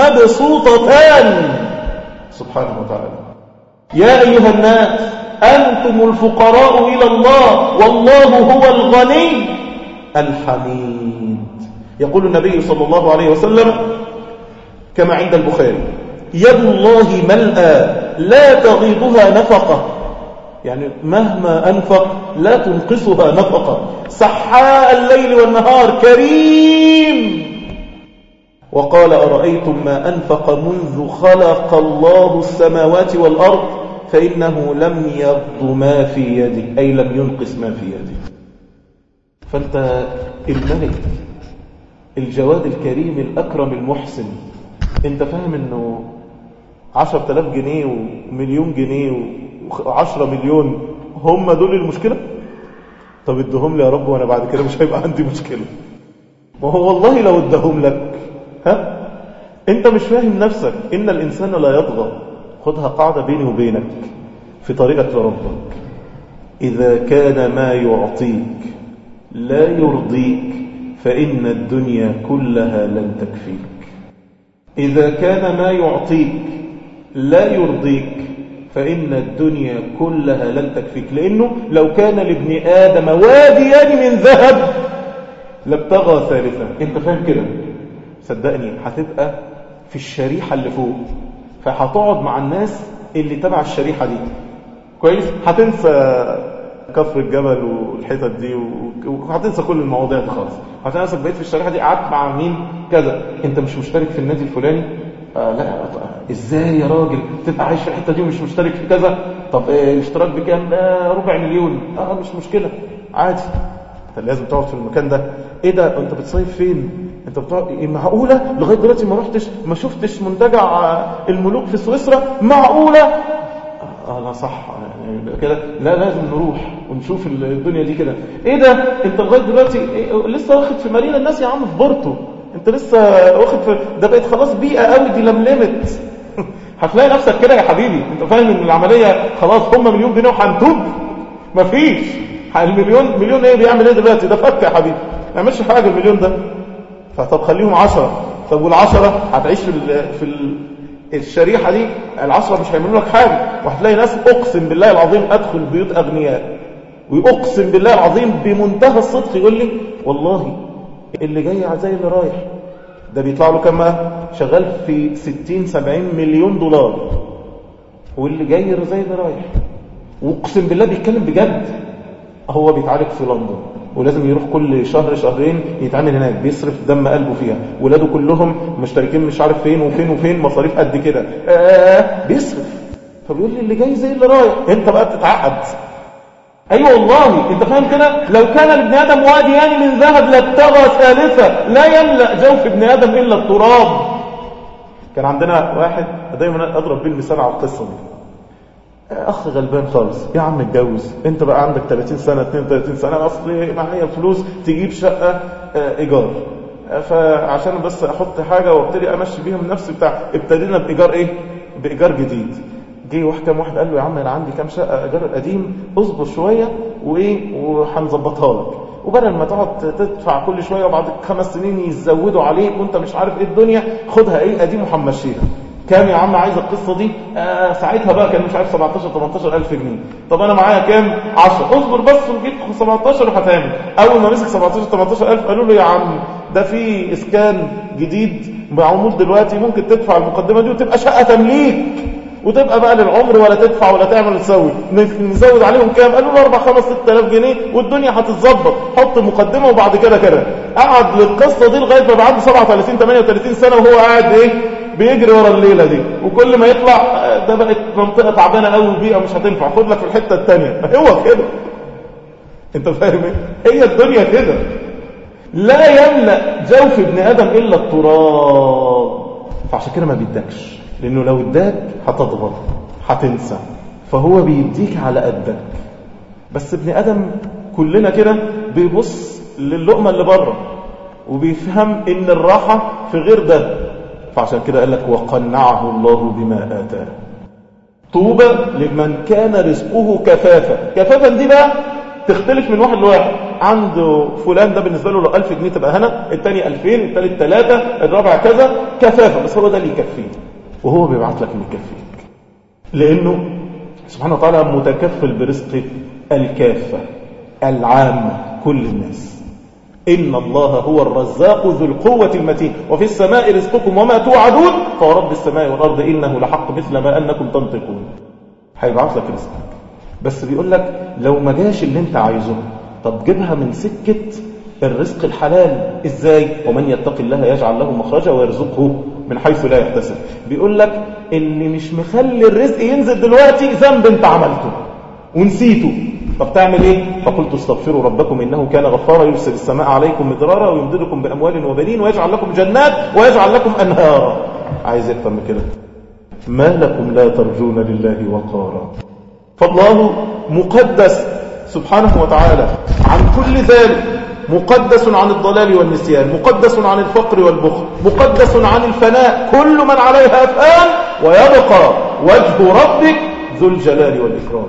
مبسوطتان. سبحانه وتعالى. يا أيها الناس أنتم الفقراء إلى الله والله هو الغني الحميد. يقول النبي صلى الله عليه وسلم كما عند البخاري: يد الله ملأى لا تغيضها نفقة، يعني مهما أنفق لا تنقصها نفقة، سحاء الليل والنهار، كريم. وقال: أرأيتم ما أنفق منذ خلق الله السماوات والأرض فإنه لم يغض ما في يده، أي لم ينقص ما في يده. فأنت الملك الجواد الكريم الأكرم المحسن، أنت فاهم أنه عشرة آلاف جنيه ومليون جنيه وعشرة مليون هم دول المشكلة؟ طب ادهم لي يا رب وأنا بعد كده مش هيبقى عندي مشكلة. وهو والله لو ادهم لك، ها أنت مش فاهم نفسك. إن الإنسان لا يطغى. خدها قاعدة بيني وبينك في طريقك لربك: إذا كان ما يعطيك لا يرضيك فإن الدنيا كلها لن تكفيك. إذا كان ما يعطيك لا يرضيك فإن الدنيا كلها لن تكفيك. لأنه لو كان لابن آدم واديان من ذهب لابتغى ثالثا. أنت فاهم كده؟ صدقني هتبقى في الشريحة اللي فوق، فهتقعد مع الناس اللي تبع الشريحة دي كويس. هتنسى كفر الجبل والحتت دي، وهتنسى كل المواضيع دي خالص. هتلاقي نفسك بقيت في الشريحة دي قعدت مع مين كذا. انت مش مشترك في النادي الفلاني؟ آه لا. ازاي يا راجل تبقى عايش في الحتة دي ومش مشترك في كذا؟ طب إيه الاشتراك بكام؟ آه ربع مليون. اه مش مشكلة عادي. انت لازم تقعد في المكان ده. ايه ده؟ انت بتصيف فين؟ انت بتقعد إيه؟ معقولة لغاية دلوقتي ما رحتش ما شفتش منتجع الملوك في سويسرا؟ معقولة؟ اه لا صح يعني كده. لا لازم نروح ونشوف الدنيا دي كده. ايه ده؟ انت لغايه دلوقتي إيه؟ لسه واخد في مارينا الناس يا عم في بورتو. انت لسه واخد في ده، بقت خلاص بيئه قوي دي لملمت. هتلاقي نفسك كده يا حبيبي. انت فاهم ان العمليه خلاص هم مليون جنيه وهنتوب؟ مفيش. المليون مليون ايه بيعمل ايه دلوقتي؟ ده فك يا حبيبي، ما يعملش حاجه المليون ده. فطب خليهم عشرة. طب والعشرة هتعيش في ال في ال الشريحة دي العشرة مش هيعملوا لك حاجة. وهتلاقي ناس أقسم بالله العظيم أدخل بيوت أغنياء ويقسم بالله العظيم بمنتهى الصدق يقول لي والله اللي جاي زي اللي رايح. ده بيطلع له كما شغال في ستين سبعين مليون دولار واللي جاي زي اللي رايح. واقسم بالله بيتكلم بجد. هو بيتعالج في لندن ولازم يروح كل شهر شهرين يتعامل هناك، بيصرف دم قلبه فيها، ولاده كلهم مشتركين مش عارف فين وفين وفين، مصاريف قد كده، آه بيصرف. فبيقول لي اللي جاي زي اللي رايح. انت بقى بتتعقد. ايوه والله انت فاهم كده. لو كان لابن ادم واديان من ذهب لابتغى ثالثه لا يملا جوف ابن ادم الا التراب. كان عندنا واحد دايما اضرب بيه المثال على القصه دي. اخ غلبان خالص، يا عم اتجوز، انت بقى عندك ثلاثين سنه اثنين وثلاثين سنه، اصل معايا فلوس تجيب شقه ايجار، فعشان بس احط حاجه وابتدي امشي بيها من نفسي بتاع. ابتدينا بايجار ايه؟ بايجار جديد. جه واحد كام واحد قال له يا عم انا عندي كام شقه ايجار قديم، اصبر شويه وايه وهنظبطها لك، وبدل ما تقعد تدفع كل شويه وبعد خمس سنين يزودوا عليك وانت مش عارف ايه الدنيا، خدها ايه قديم وهنمشيها. كام يا عم عايز القصه دي؟ آه ساعتها بقى كان مش عارف سبعتاشر تمنتاشر الف جنيه. طب انا معايا كام؟ عشرة. اصبر بس وجيت سبعتاشر وهتعمل. اول ما مسك سبعتاشر تمنتاشر الف قالوا له يا عم ده في اسكان جديد معمول دلوقتي، ممكن تدفع المقدمه دي وتبقى شقه تمليك وتبقى بقى للعمر، ولا تدفع ولا تعمل وتسوي. نزود عليهم كام؟ قالوا له اربعة خمسة ستة آلاف جنيه والدنيا هتتظبط، حط مقدمه وبعد كده كده. قعد للقصه دي لغايه ما بقى عنده سبعة وثلاثين ثمانية وثلاثين سنه وهو قاعد ايه بيجري ورا الليله دي، وكل ما يطلع ده بقت منطقه تعبانه قوي وبيئه مش هتنفع، خد لك في الحته الثانيه. هو كده. انت فاهم ايه؟ هي الدنيا كده. لا يملا جوف ابن ادم الا التراب. فعشان كده ما بيدكش، لانه لو اداك هتضغط هتنسى، فهو بيديك على قدك. بس ابن ادم كلنا كده بيبص للقمه اللي بره وبيفهم ان الراحه في غير ده، فعشان كده قال لك وقنعه الله بما آتاه. طوبى لمن كان رزقه كفافا. كفافا دي بقى تختلف من واحد لواحد. عنده فلان ده بالنسبه له لو ألف جنيه تبقى هنا، الثاني ألفين، الثالث ثلاثة، الرابع كذا، كفافا. بس هو ده اللي يكفيه، وهو بيبعت لك اللي يكفيك، لانه سبحانه وتعالى متكفل برزق الكافه العامه كل الناس. إن الله هو الرزاق ذو القوة المتين وفي السماء رزقكم وما توعدون فورب السماء والأرض إنه لحق مثل ما أنكم تنطقون. هيبعث لك رزقك، بس بيقول لك لو ما جاش اللي انت عايزه، طب جيبها من سكة الرزق الحلال. ازاي؟ ومن يتق الله يجعل له مخرجا ويرزقه من حيث لا يحتسب. بيقول لك اللي مش مخلي الرزق ينزل دلوقتي ذنب انت عملته ونسيته، طب تعمل ايه؟ فقلت استغفروا ربكم انه كان غفارا يرسل السماء عليكم مدرارا ويمددكم باموال وبنين ويجعل لكم جنات ويجعل لكم انهارا. عايز اكتر من كده؟ ما لكم لا ترجون لله وقارا. فالله مقدس سبحانه وتعالى عن كل ذلك، مقدس عن الضلال والنسيان، مقدس عن الفقر والبخل، مقدس عن الفناء، كل من عليها فان ويبقى وجه ربك ذو الجلال والإكرام.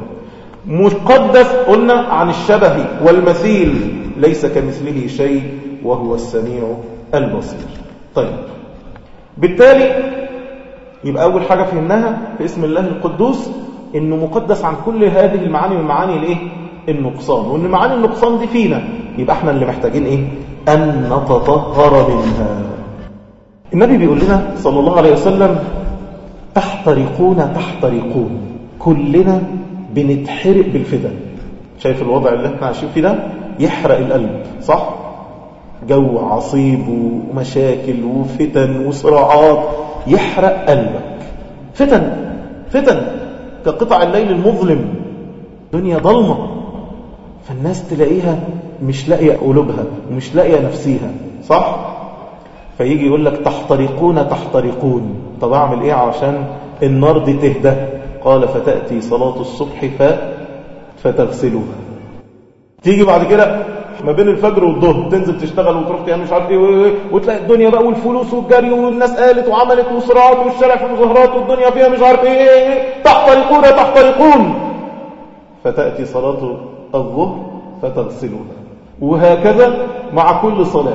مقدس قلنا عن الشبه والمثيل، ليس كمثله شيء وهو السميع البصير. طيب بالتالي يبقى أول حاجة فهمناها في اسم الله القدوس إنه مقدس عن كل هذه المعاني من معاني الإيه؟ النقصان، وإن معاني النقصان دي فينا، يبقى احنا اللي محتاجين إيه؟ أن نتطهر منها. النبي بيقول لنا صلى الله عليه وسلم تحترقون تحترقون، كلنا بنتحرق بالفتن. شايف الوضع اللي احنا عايشين فيه ده؟ يحرق القلب، صح؟ جو عصيب ومشاكل وفتن وصراعات يحرق قلبك. فتن فتن كقطع الليل المظلم، دنيا ضلمة، فالناس تلاقيها مش لاقية قلوبها ومش لاقية نفسيها، صح؟ فيجي يقول لك تحترقون تحترقون. طب اعمل ايه عشان النار دي تهدى؟ قال فتأتي صلاة الصبح ف... فتغسلوها. تيجي بعد كده ما بين الفجر والظهر تنزل تشتغل وتروح تعمل مش عارف ايه، وتلاقي الدنيا بقى والفلوس والجري والناس قالت وعملت وصراعات والشارع في مظاهرات والدنيا فيها مش عارف ايه، تحترقون تحترقون. فتأتي صلاة الظهر فتغسلوها، وهكذا مع كل صلاة.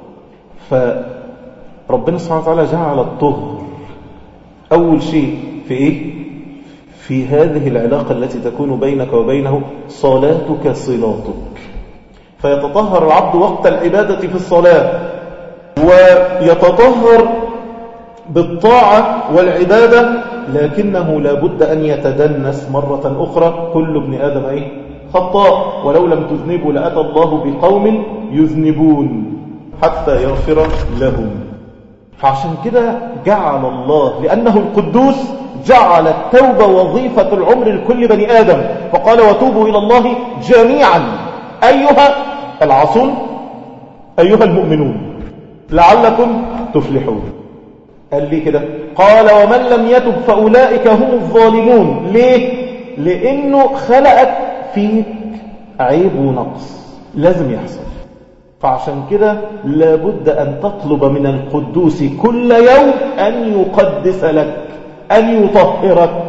فربنا سبحانه وتعالى جعل الطهر أول شيء في إيه؟ في هذه العلاقة التي تكون بينك وبينه، صلاتك صلاتك. فيتطهر العبد وقت العبادة في الصلاة، ويتطهر بالطاعة والعبادة لكنه لابد أن يتدنس مرة أخرى. كل ابن آدم إيه؟ خطاء، ولو لم تذنبوا لأتى الله بقوم يذنبون حتى يغفر لهم. فعشان كده جعل الله، لأنه القدوس، جعل التوبة وظيفة العمر لكل بني آدم، فقال وتوبوا إلى الله جميعا أيها العاصون أيها المؤمنون لعلكم تفلحون. قال لي كده، قال ومن لم يتب فأولئك هم الظالمون. ليه؟ لأنه خلقك فيك عيب ونقص لازم يحصل، فعشان كده لابد أن تطلب من القدوس كل يوم أن يقدس لك، أن يطهرك.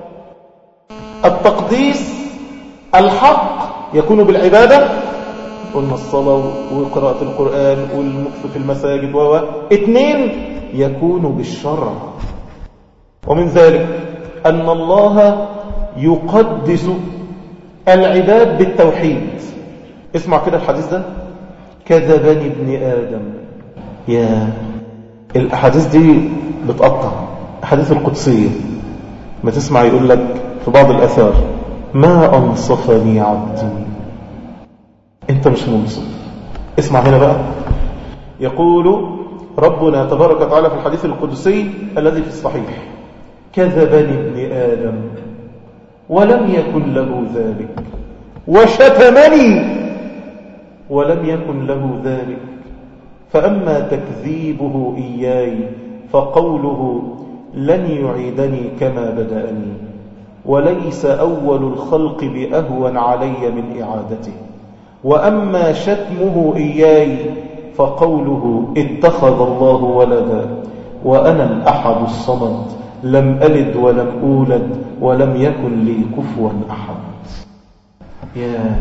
التقديس الحق يكون بالعبادة، قلنا الصلاة وقراءة القرآن والمكث في المساجد و اثنين يكون بالشرع. ومن ذلك أن الله يقدس العباد بالتوحيد. اسمع كده الحديث ده، كذبني ابن آدم. يا الأحاديث دي بتقطع، الأحاديث القدسية ما تسمع يقول لك في بعض الأثار ما أنصفني عبدي. انت مش منصف. اسمع هنا بقى، يقول ربنا تبارك وتعالى في الحديث القدسي الذي في الصحيح كذبني ابن آدم ولم يكن له ذلك، وشتمني ولم يكن له ذلك، فأما تكذيبه إياي فقوله لن يعيدني كما بدأني، وليس أول الخلق بأهون علي من إعادته، وأما شتمه إياي فقوله اتخذ الله ولدا وأنا الأحد الصمد لم ألد ولم أولد ولم يكن لي كفوا أحد. يا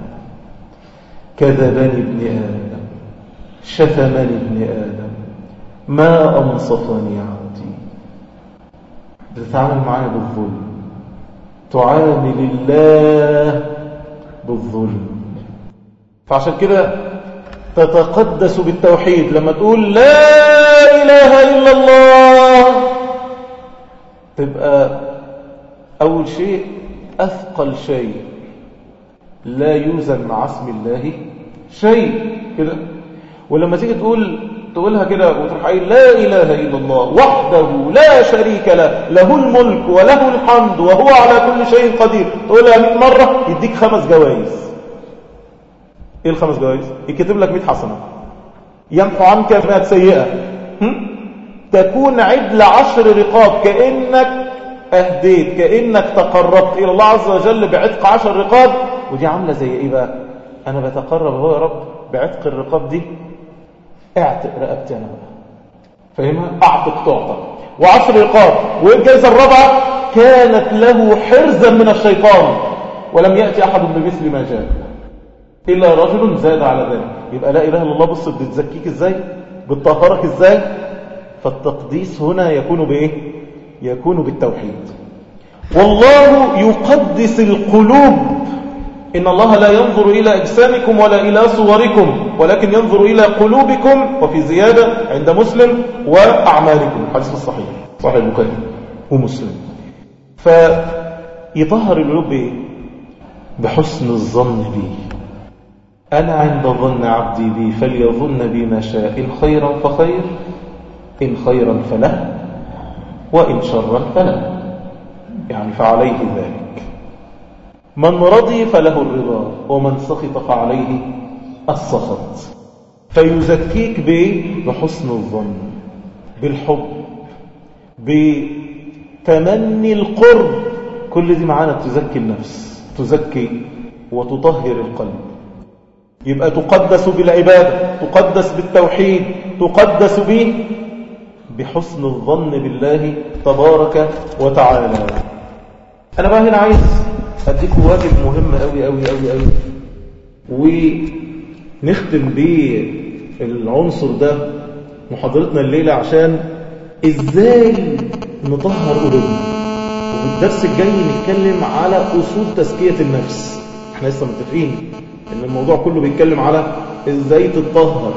كذبني ابن آدم، شتمني ابن آدم، ما أنصفني عبدي. بتتعامل معايا بالظلم، تعامل الله بالظلم. فعشان كده تتقدس بالتوحيد. لما تقول لا إله إلا الله تبقى أول شيء أثقل شيء، لا يوزن مع اسم الله شيء كده. ولما تيجي تقول تقولها كده وتروح قايل لا إله إلا الله وحده لا شريك له له الملك وله الحمد وهو على كل شيء قدير، تقولها مئة مرة يديك خمس جوائز. ايه الخمس جوائز؟ يكتب لك مئة حسنة، يمحو عنك مئة سيئة، تكون عدل عشر رقاب، كأنك أهديت، كأنك تقربت إلى الله عز وجل بعتق عشر رقاب. ودي عاملة زي إيه بقى؟ أنا بتقرب هو يا رب بعتق الرقاب دي، اعتق رقبتي أنا بقى، فاهمها؟ أعتق تعتق وعشر رقاب. والجائزة الرابعة كانت له حرزا من الشيطان ولم يأتي أحد بمثل ما جاء إلا رجل زاد على ذلك. يبقى لا إله إلا الله بص بتزكيك إزاي، بتطهرك إزاي. فالتقديس هنا يكون بإيه؟ يكون بالتوحيد. والله يقدس القلوب. إن الله لا ينظر إلى أجسامكم ولا إلى صوركم ولكن ينظر إلى قلوبكم، وفي زيادة عند مسلم وأعمالكم. حديث الصحيح صحيح البخاري ومسلم. فيطهر القلوب بإيه؟ بحسن الظن بي. أنا عند ظن عبدي بي فليظن بي ما شاء، إن خيرا فخير، إن خيرا فله، وإن شرا فله، يعني فعليه ذلك. من رضي فله الرضا ومن سخط فعليه السخط. فيزكيك بحسن الظن، بالحب، بتمني القرب. كل دي معانا تزكي النفس، تزكي وتطهر القلب. يبقى تقدس بالعبادة، تقدس بالتوحيد، تقدس به بحسن الظن بالله تبارك وتعالى. أنا بقى هنا عايز أديكم واجب مهم أوي أوي أوي أوي، ونختم بيه العنصر ده محاضرتنا الليلة، عشان إزاي نطهر قلوبنا. وفي الدرس الجاي نتكلم على أصول تزكية النفس. احنا لسه متفقين ان الموضوع كله بيتكلم على ازاي تتطهر،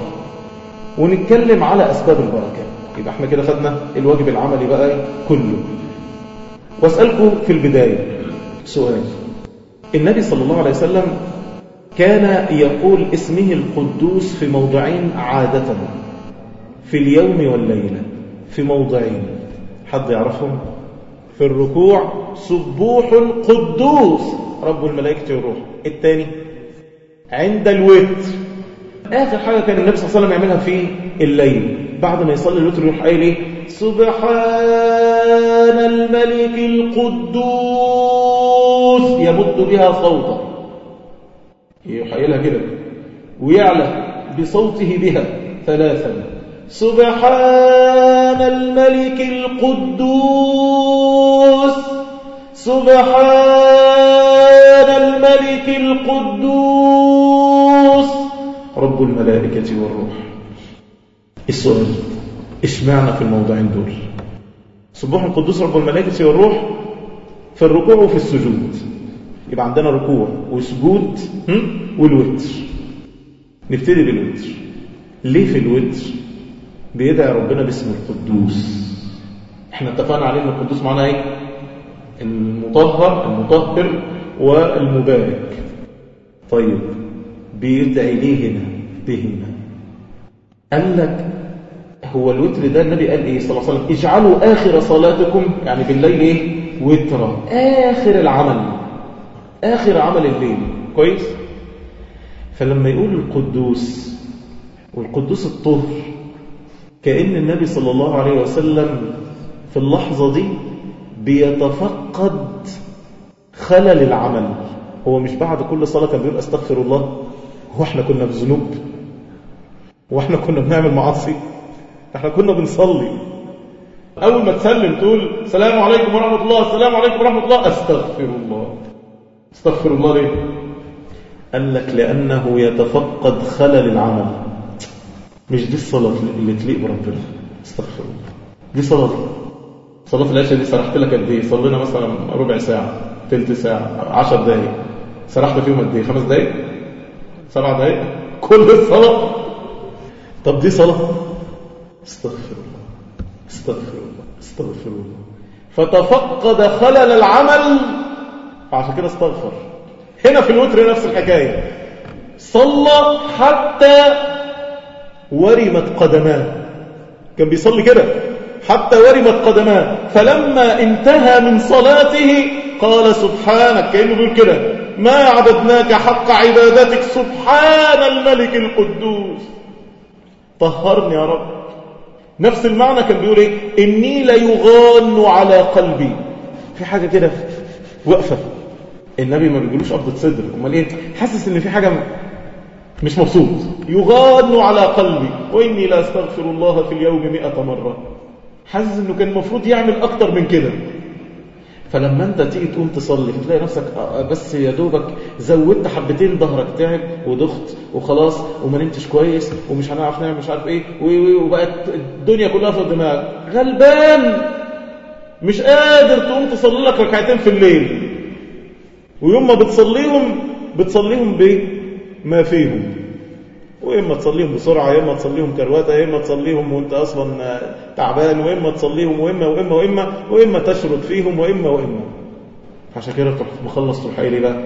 ونتكلم على اسباب البركة. يبقى احنا كده خدنا الواجب العملي بقى كله. واسألكم في البداية سؤال. النبي صلى الله عليه وسلم كان يقول اسمه القدوس في موضعين عادة، في اليوم والليلة، في موضعين، حد يعرفهم؟ في الركوع سبوح قدوس رب الملائكة والروح. الثاني عند الوتر، آخر حاجة كان النبي صلى الله عليه وسلم يعملها في الليل بعد ما يصلي الوتر يروح قايل ايه؟ سبحان الملك القدوس، يمد بها صوته، يروح قايلها كده ويعلى بصوته بها ثلاثا، سبحان الملك القدوس، سبحان الملك القدوس رب الملائكة والروح. السؤال، إيش معنى في الموضوعين دول؟ سبوح القدوس رب الملائكة والروح في الركوع وفي السجود. يبقى عندنا ركوع وسجود والوتر. نبتدي بالوتر. ليه في الوتر بيدعي ربنا باسم القدوس؟ احنا اتفقنا عليه ان القدوس معناه ايه؟ المطهر، المطهر والمبارك. طيب بيدعي ليه هنا؟ ليه هنا؟ قال لك هو الوتر ده النبي قال ايه صلى الله عليه وسلم؟ اجعلوا آخر صلاتكم، يعني بالليل ايه؟ وترا، آخر العمل، آخر عمل الليل. كويس؟ فلما يقول القدوس، والقدوس الطهر، كأن النبي صلى الله عليه وسلم في اللحظة دي بيتفقد خلل العمل. هو مش بعد كل صلاة كان بيقول استغفر الله؟ هو احنا كنا في ذنوب؟ واحنا كنا بنعمل معاصي؟ احنا كنا بنصلي اول ما تسلم تقول السلام عليكم ورحمة الله، السلام عليكم ورحمة الله، استغفر الله. استغفر الله ليه؟ قال لك لأنه يتفقد خلل العمل. مش دي الصلاة اللي تليق بربنا. استغفر الله. دي صلاة صلاة العشاء دي سرحت لك قد ايه؟ صلينا مثلا ربع ساعة، تلت ساعة، عشر دقايق، سرحت فيهم قد ايه؟ خمس دقايق، سبع دقايق، كل الصلاة. طب دي صلاة؟ استغفر الله، استغفر الله، استغفر الله. فتفقد خلل العمل فعشان كده استغفر. هنا في الوتر نفس الحكاية، صلى حتى ورمت قدماه. كان بيصلي كده حتى ورمت قدماه، فلما انتهى من صلاته قال سبحانك، كأنه بيقول كده ما عبدناك حق عبادتك، سبحان الملك القدوس، طهرني يا رب. نفس المعنى كان بيقول ايه؟ إني ليغان على قلبي. في حاجة كده وقفة. النبي ما بيقولوش قبضة صدر، امال ايه؟ حاسس ان في حاجة مش مبسوط. يغان على قلبي وإني لا استغفر الله في اليوم مئة مرة. حاسس انه كان المفروض يعمل اكتر من كده. فلما انت تيجي تقوم تصلي فتلاقي نفسك بس يا دوبك زودت حبتين، ظهرك تعب ودخت وخلاص وما نمتش كويس ومش هنعرف نعمل مش عارف ايه، وبقت الدنيا كلها في دماغك، غلبان مش قادر تقوم تصلي لك ركعتين في الليل. ويوم ما بتصليهم بتصليهم بما فيهم، وإما تصليهم بسرعة، إما تصليهم كرواتة، إما تصليهم وإنت أصلا تعبان، وإما تصليهم وإما وإما وإما وإما تشرد فيهم وإما وإما. عشان كده تروح مخلص تروح قايل بقى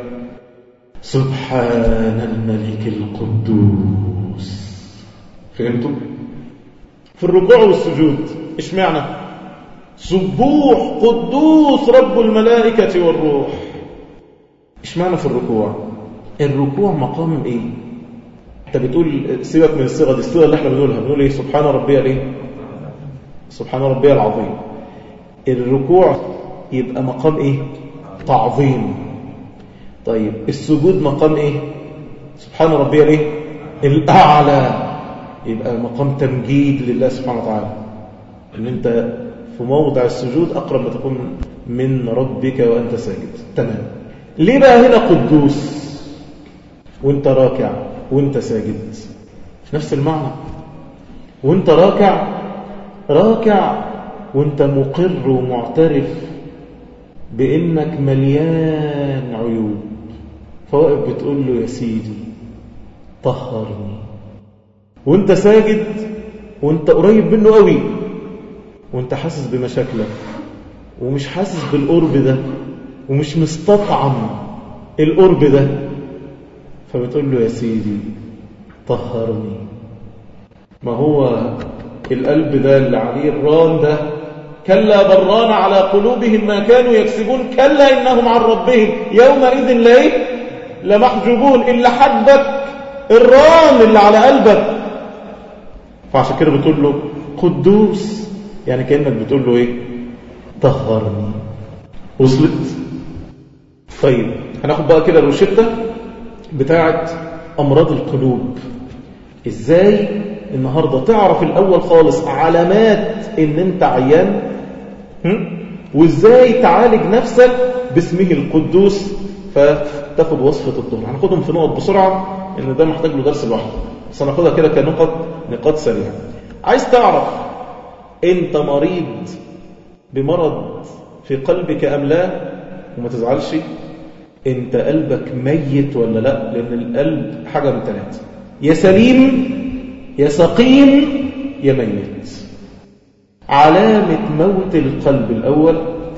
سبحان الملك القدوس. فهمتوا؟ في الركوع والسجود إيش معنى؟ سبوح قدوس رب الملائكة والروح. إيش معنى في الركوع؟ الركوع مقام إيه؟ انت بتقول سيبك من الصيغه دي، الصيغه اللي احنا بنقولها بنقول ايه؟ سبحان ربي الايه؟ سبحان ربي العظيم. الركوع يبقى مقام ايه؟ تعظيم. طيب السجود مقام ايه؟ سبحان ربي الايه؟ الاعلى. يبقى مقام تمجيد لله سبحانه وتعالى، ان انت في موضع السجود اقرب ما تكون من ربك وانت ساجد. تمام. ليه بقى هنا قدوس وانت راكع وانت ساجد؟ في نفس المعنى. وانت راكع راكع وانت مقر ومعترف بانك مليان عيوب، فواقف بتقول له يا سيدي طهرني. وانت ساجد وانت قريب منه قوي، وانت حاسس بمشاكلك ومش حاسس بالقرب ده ومش مستطعم القرب ده، فبتقول له يا سيدي طهرني. ما هو القلب ده اللي عليه الران ده، كلا بران على قلوبهم ما كانوا يكسبون، كلا إنهم عن ربهم يومئذ لا لمحجوبون. إلا حدك الران اللي على قلبك. فعشان كده بتقول له قدوس، يعني كأنك بتقول له ايه؟ طهرني. وصلت؟ طيب هناخد بقى كده الروشتة بتاعت أمراض القلوب. ازاي النهاردة تعرف الأول خالص علامات ان انت عيان، وازاي تعالج نفسك باسمه القدوس، فتاخد وصفة الظهر. هناخدهم في نقط بسرعة ان ده محتاج له درس لوحده، بس هناخدها كده كنقط نقاط سريعة. عايز تعرف انت مريض بمرض في قلبك ام لا، وما تزعلش، انت قلبك ميت ولا لا، لان القلب حاجة من ثلاثة: يا سليم يا سقيم يا ميت. علامة موت القلب الأول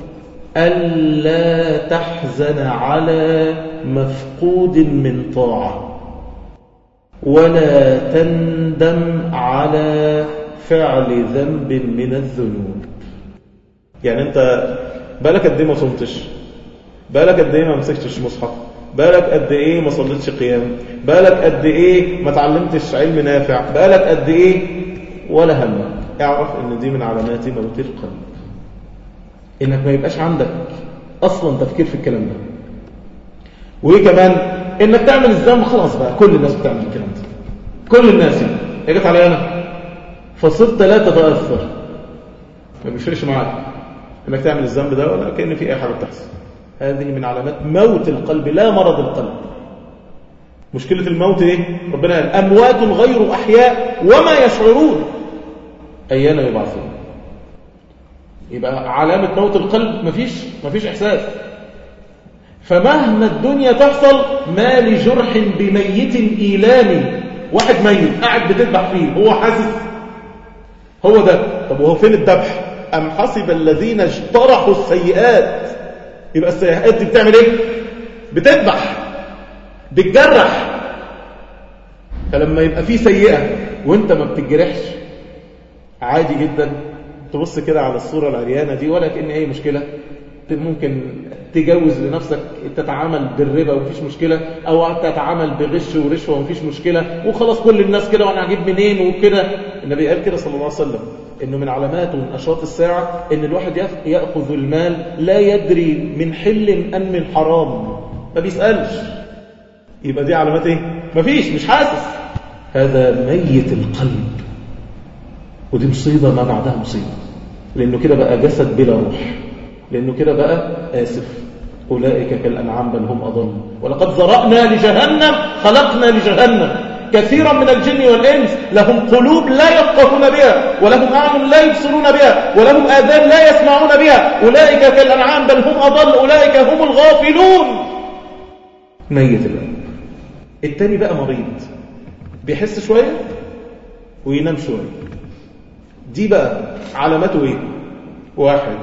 ألا تحزن على مفقود من طاعة، ولا تندم على فعل ذنب من الذنوب. يعني أنت بالك قد إيه ما صمتش، بالك قد إيه ما مسكتش مصحف، بالك قد إيه ما صليتش قيام، بالك قد إيه ما تعلمتش علم نافع، بالك قد إيه ولا همك. اعرف ان دي من علامات موت القلب، انك ما يبقاش عندك اصلا تفكير في الكلام ده. وايه كمان؟ انك تعمل الذنب خلاص بقى، كل الناس بتعمل الكلام ده، كل الناس يعني اجت علي انا فصرت لا تتاثر، ما بيفرقش معاك انك تعمل الذنب ده ولا كأن في اي حاجه بتحصل. هذه من علامات موت القلب لا مرض القلب. مشكله الموت ايه؟ ربنا قال اموات غير احياء وما يشعرون أيانا يبعثون. يبقى علامة موت القلب مفيش مفيش إحساس. فمهما الدنيا تحصل ما لجرح بميت إيلامي. واحد ميت قاعد بتذبح فيه، هو حاسس؟ هو ده. طب وهو فين الذبح؟ أم حسب الذين اجترحوا السيئات. يبقى السيئات دي بتعمل ايه؟ بتذبح، بتجرح. فلما يبقى فيه سيئة وانت ما بتجرحش، عادي جدا تبص كده على الصورة العريانة دي ولا كأن اي مشكلة. ممكن تجوز لنفسك تتعامل بالربا ومفيش مشكلة، او تتعامل بغش ورشوة ومفيش مشكلة، وخلاص كل الناس كده وانا هجيب منين وكده. النبي قال كده صلى الله عليه وسلم انه من علامات ومن اشراط الساعة ان الواحد يأخذ المال لا يدري من حل ام من حرام، ما بيسألش. يبقى دي علامات ايه؟ مفيش، مش حاسس. هذا ميت القلب، ودي مصيبة ما بعدها مصيبة، لأنه كده بقى جسد بلا روح، لأنه كده بقى آسف أولئك كالأنعام بل هم أضل. ولقد ذرأنا لجهنم خلقنا لجهنم كثيرا من الجن والإنس لهم قلوب لا يفقهون بها، ولهم أعين لا يبصرون بها، ولهم آذان لا يسمعون بها، أولئك كالأنعام بل هم أضل، أولئك هم الغافلون. ميت القلب. التاني بقى مريض، بيحس شوية وينام شوية. دي بقى علامته ايه؟ واحد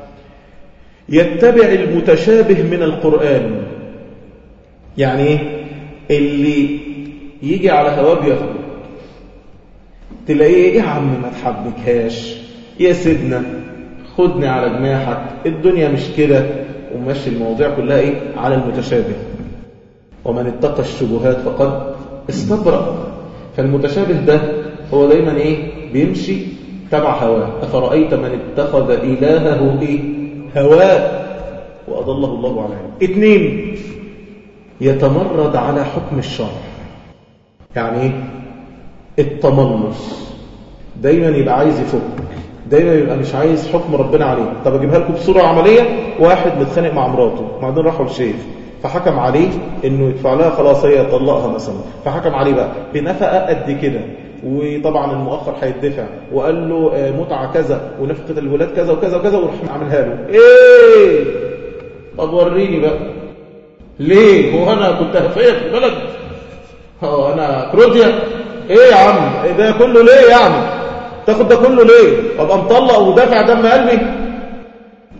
يتبع المتشابه من القرآن. يعني ايه؟ اللي يجي على هواه بياخده. تلاقيه ايه يا عم ما تحبكهاش يا سيدنا، خدني على جناحك، الدنيا مش كده، وماشي المواضيع كلها ايه؟ على المتشابه. ومن اتقى الشبهات فقد استبرأ. فالمتشابه ده هو دايما ايه؟ بيمشي تبع هواه. أفرأيت من اتخذ إلهه إيه؟ هواه وأضله الله على علم. اثنين يتمرد على حكم الشرع. يعني ايه؟ التملص، دايما يبقى عايز يفك، دايما يبقى مش عايز حكم ربنا عليه. طب اجيبها لكم بصورة عملية. واحد متخانق مع مراته، بعدين راحوا للشيخ فحكم عليه انه يدفع لها، خلاص هي طلقها مثلا، فحكم عليه بقى بنفقة قد كده، وطبعا المؤخر هيدفع، وقال له متعة كذا ونفقة الولاد كذا وكذا وكذا، وراح عاملها له. ايه؟ طب وريني بقى ليه؟ هو انا كنت هفيه في البلد؟ اه انا كروديا؟ ايه يا عم ده كله ليه يعني؟ تاخد ده كله ليه؟ ابقى مطلق ودافع دم قلبي؟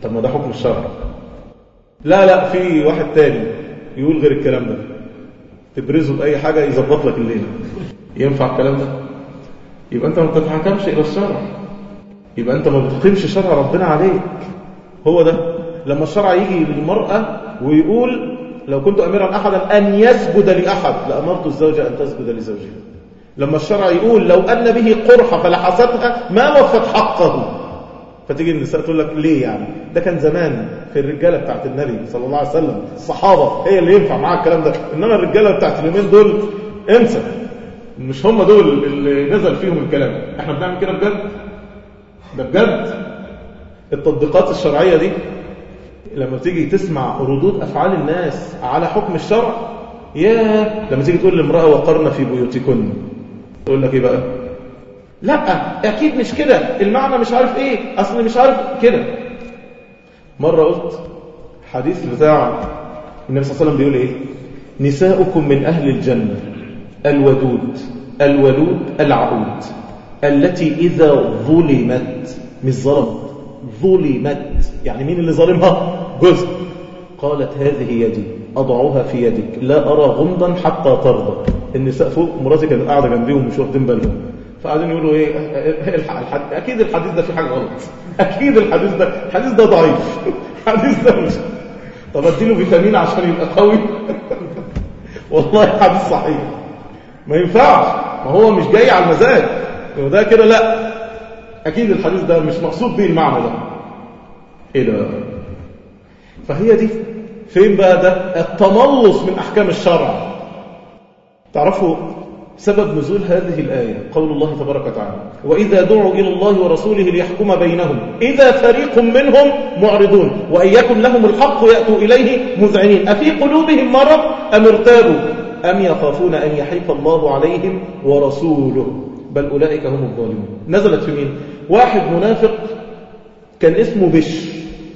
طب ما ده حكم الشرع. لا لا في واحد تاني يقول غير الكلام ده، تبرزه بأي حاجة يظبط لك الليلة. ينفع الكلام ده؟ يبقى أنت ما بتتحكمش إلى الشرع، يبقى أنت ما بتقيمش شرع ربنا عليك. هو ده لما الشرع يجي للمرأة ويقول لو كنت أميرا أحدا أن يسجد لأحد لأمرت الزوجة أن تسجد لزوجها. لما الشرع يقول لو أن به قرحة فلحستها ما وفت حقه، فتيجي النساء تقول لك ليه يعني؟ ده كان زمان في الرجالة بتاعت النبي صلى الله عليه وسلم، الصحابة هي اللي ينفع معاها الكلام ده، إنما الرجالة بتاعت اليومين دول انسى، مش هم دول اللي نزل فيهم الكلام. احنا بنعمل كده بجد؟ ده بجد؟ التطبيقات الشرعية دي لما تيجي تسمع ردود أفعال الناس على حكم الشرع، يا لما تيجي تقول لامرأة وقرن في بيوتكن، تقول لك ايه بقى؟ لا اكيد مش كده، المعنى مش عارف ايه، اصل مش عارف كده. مرة قلت حديث بتاع النبي صلى الله عليه وسلم بيقول ايه؟ نساؤكم من اهل الجنة الودود الولود العقود التي اذا ظلمت، مش ظلمت، ظلمت يعني مين اللي ظالمها؟ جزء. قالت هذه يدي أضعها في يدك لا أرى غمضا حتى ترضى. النساء فوق، مراتي كانت قاعدة جنبيهم مش واخدين بالهم، فقاعدين يقولوا ايه الحديث. اكيد الحديث ده فيه حاجه غلط، اكيد الحديث ده الحديث ده ضعيف، الحديث ده مش. طب اديله فيتامين عشان يبقى قوي. والله حديث صحيح ما ينفعش، ما هو مش جاي على المزاج وده كده، لا اكيد الحديث ده مش مقصود به المعنى ده. ايه ده؟ فهي دي فين بقى ده التملص من احكام الشرع. تعرفوا سبب نزول هذه الآية قول الله تبارك وتعالى وإذا دعوا إلى الله ورسوله ليحكم بينهم إذا فريق منهم معرضون وإن يكن لهم الحق يأتوا إليه مذعنين أفي قلوبهم مرض أم ارتابوا أم يخافون أن يحيف الله عليهم ورسوله بل أولئك هم الظالمون. نزلت في مين؟ واحد منافق كان اسمه بشر،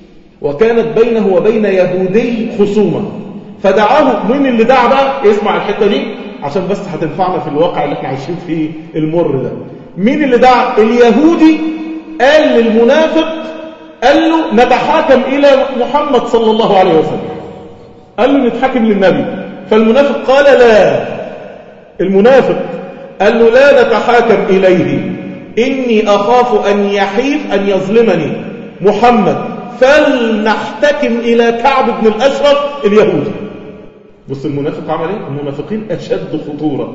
وكانت بينه وبين يهودي خصومة، فدعاه. من اللي دعا بقى؟ اسمع الحتة دي عشان بس هتنفعنا في الواقع اللي احنا عايشين فيه المر ده. مين اللي دعا؟ اليهودي قال للمنافق، قال له نتحاكم إلى محمد صلى الله عليه وسلم، قال له نتحاكم للنبي. فالمنافق قال لا، المنافق قال له لا نتحاكم إليه، إني أخاف أن يحيف أن يظلمني محمد، فلنحتكم إلى كعب بن الأشرف اليهودي. بص المنافق عمل ايه؟ المنافقين أشد خطورة،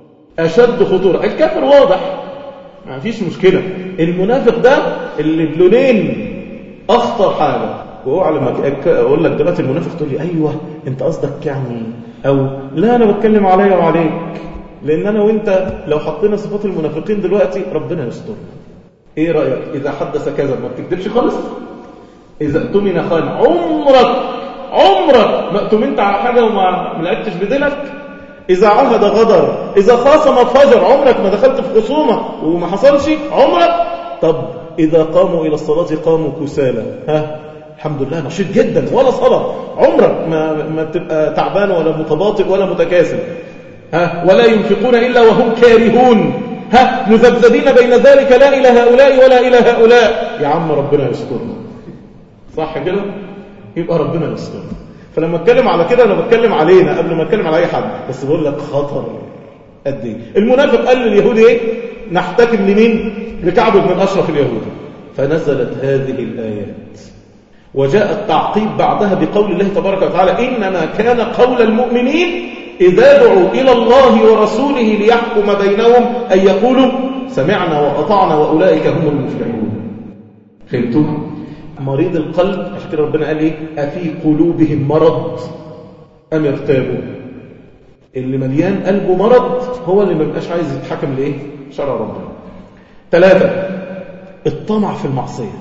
أشد خطورة. الكافر واضح ما فيش مشكلة، المنافق ده اللي بلونين أخطر حاجة. وهو لما أقول لك دلوقتي المنافق تقول لي أيوة أنت قصدك يعني، أو لا أنا بتكلم عليا وعليك، لأن أنا وإنت لو حطينا صفات المنافقين دلوقتي ربنا يستر. إيه رأيك؟ إذا حدث كذا ما بتكذبش خالص، إذا اؤتمن خان، عمرك عمرك ما اؤتمنت على حاجة وما لعبتش بدينك، إذا عهد غدر، إذا خاصم فجر، عمرك ما دخلت في خصومة وما حصلش عمرك. طب إذا قاموا إلى الصلاة قاموا كسالى، ها الحمد لله نشيط جدا ولا صلاة، عمرك ما, ما تبقى تعبان ولا متباطئ ولا متكاسل، ها ولا ينفقون إلا وهم كارهون، ها مذبذبين بين ذلك لا إلى هؤلاء ولا إلى هؤلاء. يا عم ربنا يسترنا، صح كده؟ يبقى ربنا يسترنا. فلما اتكلم على كده انا بتكلم علينا قبل ما اتكلم على اي حد، بس بقول لك خطر قد ايه. المنافق قال لليهودي ايه؟ نحتكم لمين؟ لكعب بن الاشرف اليهودي. فنزلت هذه الايات وجاء التعقيب بعدها بقول الله تبارك وتعالى انما كان قول المؤمنين اذا دعوا الى الله ورسوله ليحكم بينهم ان يقولوا سمعنا واطعنا واولئك هم المفلحون. فهمتوا؟ مريض القلب عشان كده ربنا قال ايه؟ افي قلوبهم مرض ام ارتابوا. اللي مليان قلبه مرض هو اللي ما بيبقاش عايز يتحكم لايه؟ شرع ربنا. ثلاثة، الطمع في المعصية.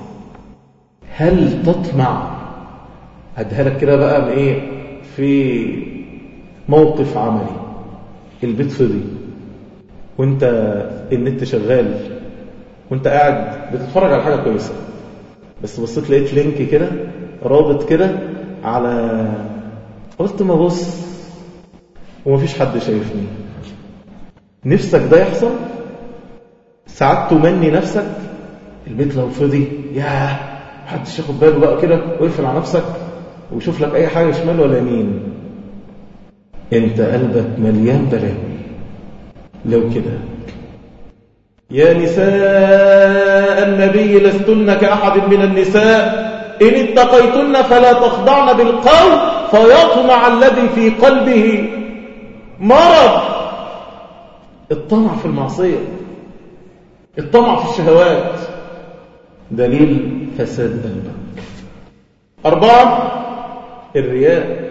هل تطمع؟ هديها لك كده بقى ايه؟ في موقف عملي، البيت فضي وانت النت شغال وانت قاعد بتتفرج على حاجة كويسة، بس بصيت لقيت لينك كده رابط كده على، قلت ما بص ومفيش حد شايفني. نفسك ده يحصل؟ ساعات تمني نفسك البيت لو فضي، ياه محدش ياخد باله بقى كده، ويقفل على نفسك ويشوف لك اي حاجة شمال ولا يمين. انت قلبك مليان بلاوي. لو كده يا نساء النبي لستن كأحد من النساء إن اتقيتن فلا تخضعن بالقول فيطمع الذي في قلبه مرض. الطمع في المعصية، الطمع في الشهوات دليل فساد قلبك. أربعة، الرياء.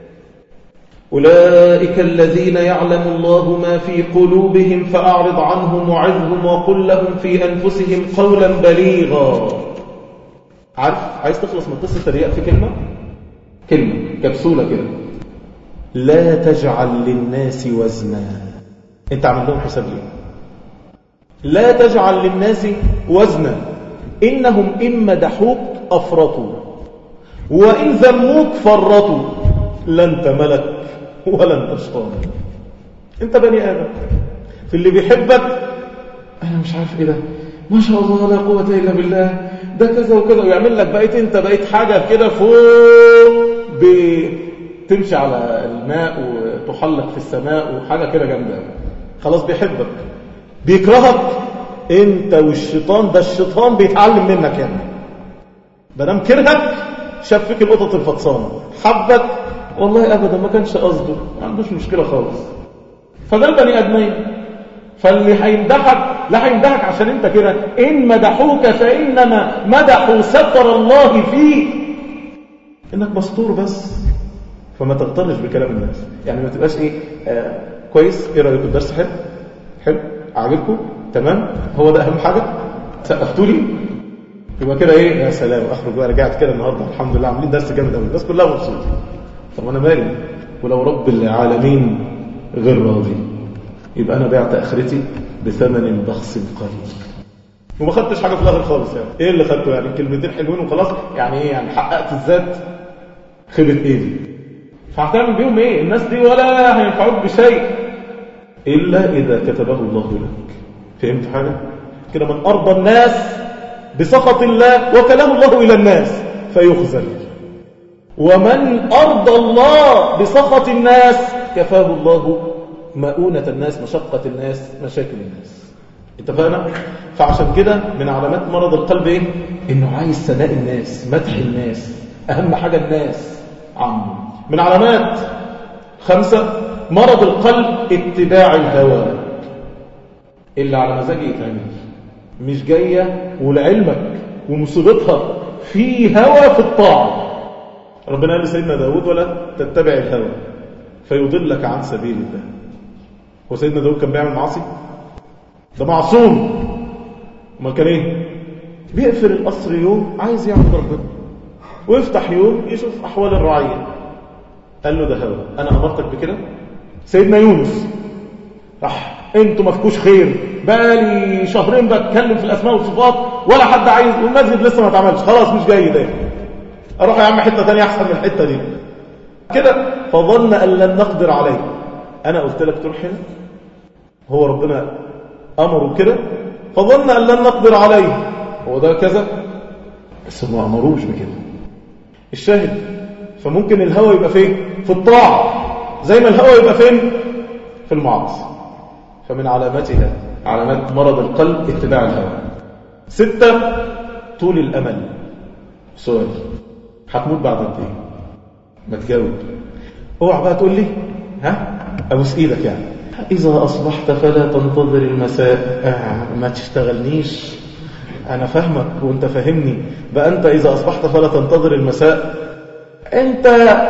أولئك الذين يعلم الله ما في قلوبهم فأعرض عنهم وعظهم وقل لهم في أنفسهم قولا بليغا. عارف عايز تخلص من قصة الرياء في كلمة كلمة كبسولة كده: لا تجعل للناس وزنا. انت عمل لهم حساب ليه؟ لا تجعل للناس وزنا إنهم إن مدحوك أفرطوا وإن ذموك فرطوا لا انت ملك ولا انت شيطان. انت بني آدم. في اللي بيحبك انا مش عارف ايه ده، ما شاء الله لا قوة الا بالله، ده كذا وكذا، ويعمل لك بقيت انت بقيت حاجة كده فوق بتمشي على الماء وتحلق في السماء وحاجة كده جامدة. خلاص بيحبك. بيكرهك انت والشيطان، ده الشيطان بيتعلم منك يعني. بنام كرهك شاف فيك القطط الفطسانة، حبك والله أبدا ما كانش قصده، ما عندوش مشكلة خالص. فده البني آدمين. فاللي هيمدحك لا هيمدحك عشان انت كده، إن مدحوك فإنما مدحوا ستر الله فيه، إنك مستور بس. فما تغترش بكلام الناس، يعني ما تبقاش إيه آه كويس، إيه رأيكم الدرس حلو حلو عاجبكم تمام، هو ده أهم حاجة، سقفتوا لي يبقى كده إيه يا سلام، أخرج بقى رجعت كده النهاردة الحمد لله عاملين درس جامد قوي، الناس كلها مبسوطة. طب أنا مالي؟ ولو رب العالمين غير راضي يبقى أنا بعت آخرتي بثمن بخس قليل وما خدتش حاجة في الآخر خالص. يعني إيه اللي خدته؟ يعني كلمتين حلوين وخلاص. يعني إيه يعني حققت الذات؟ خبت إيه دي؟ فهتعمل بيهم إيه؟ الناس دي ولا هينفعوك بشيء إلا إذا كتبه الله لك. فهمت حاجة؟ كده من أرضى الناس بسخط الله وكلام الله إلى الناس فيخزل، ومن أرضى الله بسخط الناس كفاه الله مؤونة الناس، مشقة الناس، مشاكل الناس. اتفقنا؟ فعشان كده من علامات مرض القلب ايه؟ انه عايز ثناء الناس، مدح الناس، اهم حاجة الناس عنه. من علامات خمسة مرض القلب اتباع الهوى، اللي على مزاجي يتعمل، مش جاية ولعلمك ومصيبتها في هوى في الطاعة. ربنا قال لسيدنا داود ولا تتبع الهوى فيضلك عن سبيل الله. هو سيدنا داود كان بيعمل معاصي؟ ده معصوم. امال كان ايه؟ بيقفل القصر يوم عايز يعبد ربنا، ويفتح يوم يشوف احوال الرعيه. قال له ده هوى، انا امرتك بكده. سيدنا يونس راح انتوا ما فيكوش خير، بقالي شهرين بتكلم في الاسماء والصفات ولا حد عايز، والمسجد لسه ما اتعملش، خلاص مش جاي ده، اروح يا عم حته ثانيه احسن من الحته دي كده. فظن ان لن نقدر عليه. انا قلت لك تروح هنا، هو ربنا امره كده، فظن ان لن نقدر عليه، هو ده كذا، بس ما امروش بكده. الشاهد فممكن الهوى يبقى فين؟ في الطاعه، زي ما الهوى يبقى فين؟ في المعاصي. فمن علاماتها علامات مرض القلب اتباع الهوى. ستة طول الامل. سؤال: هتموت بعد قد ايه؟ ما تجاوب، اوعى بقى تقول لي ها ابوس ايدك يعني اذا اصبحت فلا تنتظر المساء. آه ما تشتغلنيش، انا فاهمك وانت فاهمني بقى. انت اذا اصبحت فلا تنتظر المساء، انت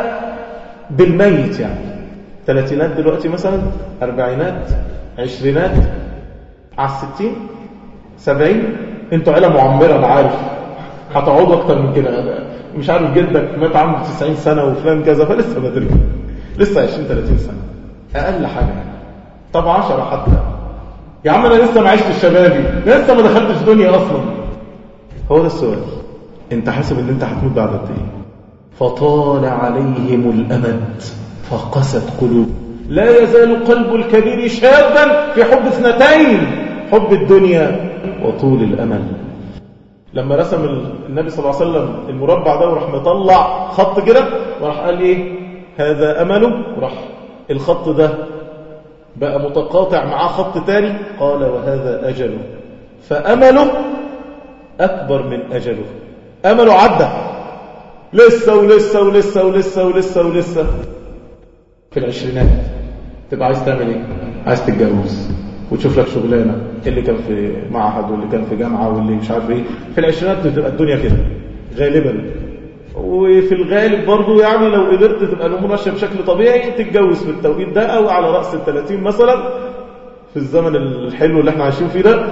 بالميت يعني ثلاثينات دلوقتي مثلا، اربعينات، عشرينات، على الستين، سبعين، انتوا عيله معمره، انا عارف هتقعدوا اكتر من كده. مش عارف جدك مات عنده تسعين سنة وفلان كذا، فلسه بدري، لسه عشرين ثلاثين سنة اقل حاجه. طب عشرة حتى يا عم، انا لسه ما عشتش شبابي، لسه ما دخلتش دنيا اصلا. هو ده السؤال، انت حاسب ان انت هتموت بعد قد ايه؟ فطال عليهم الامد فقست قلوب. لا يزال قلب الكبير شابا في حب اثنتين: حب الدنيا وطول الامل. لما رسم النبي صلى الله عليه وسلم المربع ده وراح مطلع خط كده وراح قال ايه هذا أمله، وراح الخط ده بقى متقاطع معاه خط تاني، قال وهذا أجله. فأمله أكبر من أجله، أمله عدى لسه ولسه ولسه ولسه ولسه ولسه. في العشرينات تبقى عايز تعمل ايه؟ عايز تتجوز وتشوف لك شغلانه، اللي كان في معهد واللي كان في جامعه واللي مش عارف ايه. في العشرينات بتبقى الدنيا كده غالبا، وفي الغالب برضو يعني لو قدرت تبقى الامور ماشيه بشكل طبيعي تتجوز في التوقيت ده او على راس الثلاثين مثلا في الزمن الحلو اللي احنا عايشين فيه ده،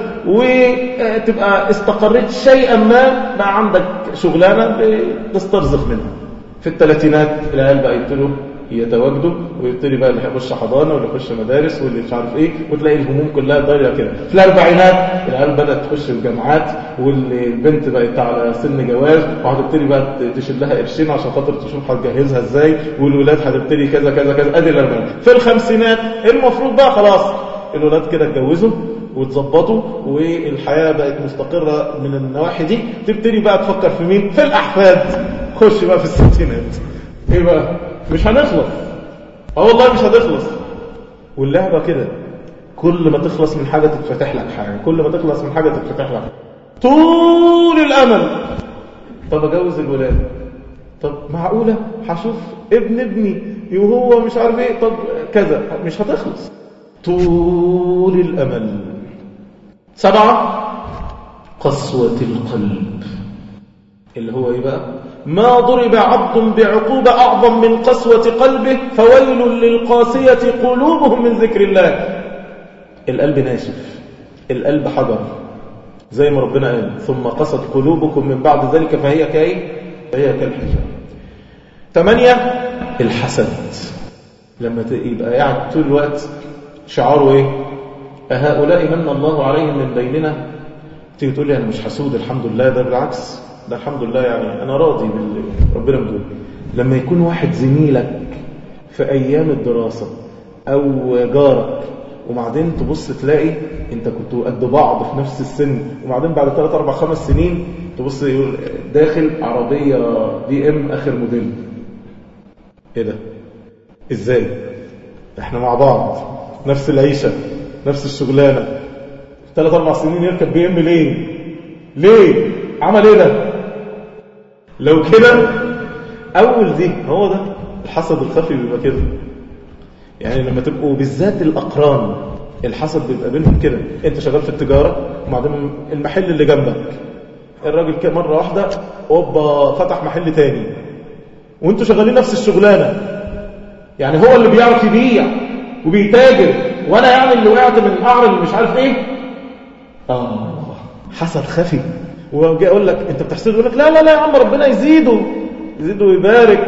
وتبقى استقريت شيئا ما، بقى عندك شغلانه تسترزق منها. في الثلاثينات العيال بقى يبتدوا يتواجدوا ويبتدي بقى اللي يخش حضانه واللي يخش مدارس واللي مش عارف ايه، وتلاقي الهموم كلها ضايعه كده. في الاربعينات العيال بدات تخش الجامعات والبنت بقت على سن جواز وهتبتدي بقى تشيل لها قرشين عشان خاطر تشوف هتجهزها ازاي، والولاد هتبتدي كذا كذا كذا. ادي الاربعينات. في الخمسينات المفروض بقى خلاص الولاد كده اتجوزوا واتظبطوا والحياه بقت مستقره من النواحي دي، تبتدي بقى تفكر في مين؟ في الاحفاد. خش بقى في الستينات، ايه بقى؟ مش هنخلص. اه والله مش هتخلص. واللعبه كده كل ما تخلص من حاجه تتفتح لك حاجه، كل ما تخلص من حاجه تتفتح لك طول الامل. طب اجوز الولاد، طب معقوله هشوف ابن ابني وهو مش عارف ايه، طب كذا، مش هتخلص طول الامل. سبعه قسوه القلب، اللي هو ايه بقى؟ ما ضرب عبد بعقوبة أعظم من قسوة قلبه فويل للقاسية قلوبهم من ذكر الله. القلب ناشف، القلب حجر، زي ما ربنا قال ثم قست قلوبكم من بعد ذلك فهي كاي فهي كالحجر. ثمانية الحسد، لما يبقى قاعد طول الوقت شعاره ايه؟ أهؤلاء من الله عليهم من بيننا. تيجي تقول لي أنا مش حسود، الحمد لله، ده بالعكس، ده الحمد لله، يعني أنا راضي باللي ربنا مدول. لما يكون واحد زميلك في أيام الدراسة أو جارك وبعدين تبص تلاقي أنت كنتوا قد بعض في نفس السن، وبعدين بعد ثلاث أربع خمس سنين تبص يقول داخل عربية بي ام آخر موديل. إيه ده؟ إزاي؟ إحنا مع بعض نفس العيشة نفس الشغلانة، ثلاث أربع سنين يركب بي ام ليه؟ ليه؟ عمل إيه ده؟ لو كده أول دي هو ده الحسد الخفي بيبقى كده. يعني لما تبقوا بالذات الأقران الحسد بيبقى بينهم كده. أنت شغال في التجارة وبعدين المحل اللي جنبك الراجل مرة واحدة أوبا فتح محل تاني وأنتوا شغالين نفس الشغلانة، يعني هو اللي بيعرف يبيع وبيتاجر وأنا يعني اللي وقعت من القعر اللي مش عارف إيه. آه حسد خفي. وجاء أقول لك أنت بتحسده، يقول لك لا لا لا يا عم ربنا يزيده يزيده ويبارك.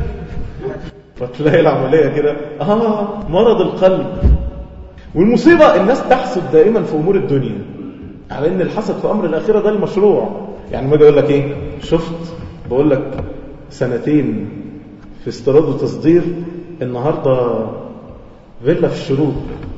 فتلاقي العملية كده آه مرض القلب. والمصيبة الناس تحسد دائما في أمور الدنيا، على إن الحسد في أمر الآخرة ده المشروع. يعني ما أجي أقول لك إيه، شفت بقول لك سنتين في استيراد وتصدير، النهاردة فيلا في الشروق،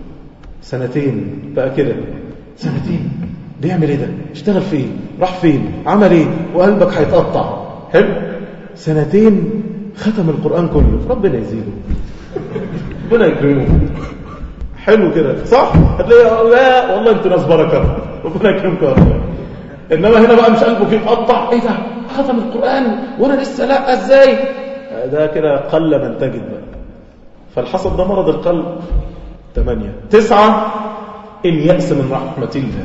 سنتين بقى كده، سنتين بيعمل ايه ده؟ اشتغل فين؟ راح فين؟ عمل ايه؟ وقلبك هيتقطع. حلو؟ سنتين ختم القرآن كله، ربنا يزيده ربنا يكرمه. حلو كده صح؟ هتلاقي لا والله انتوا ناس بركه، ربنا يكرمكم. انما هنا بقى مش قلبه بيتقطع، ايه ده؟ ختم القرآن وانا لسه لا، ازاي؟ ده كده قل من تجد بقى. فالحسد ده مرض القلب. ثمانية. تسعة اليأس من رحمة الله.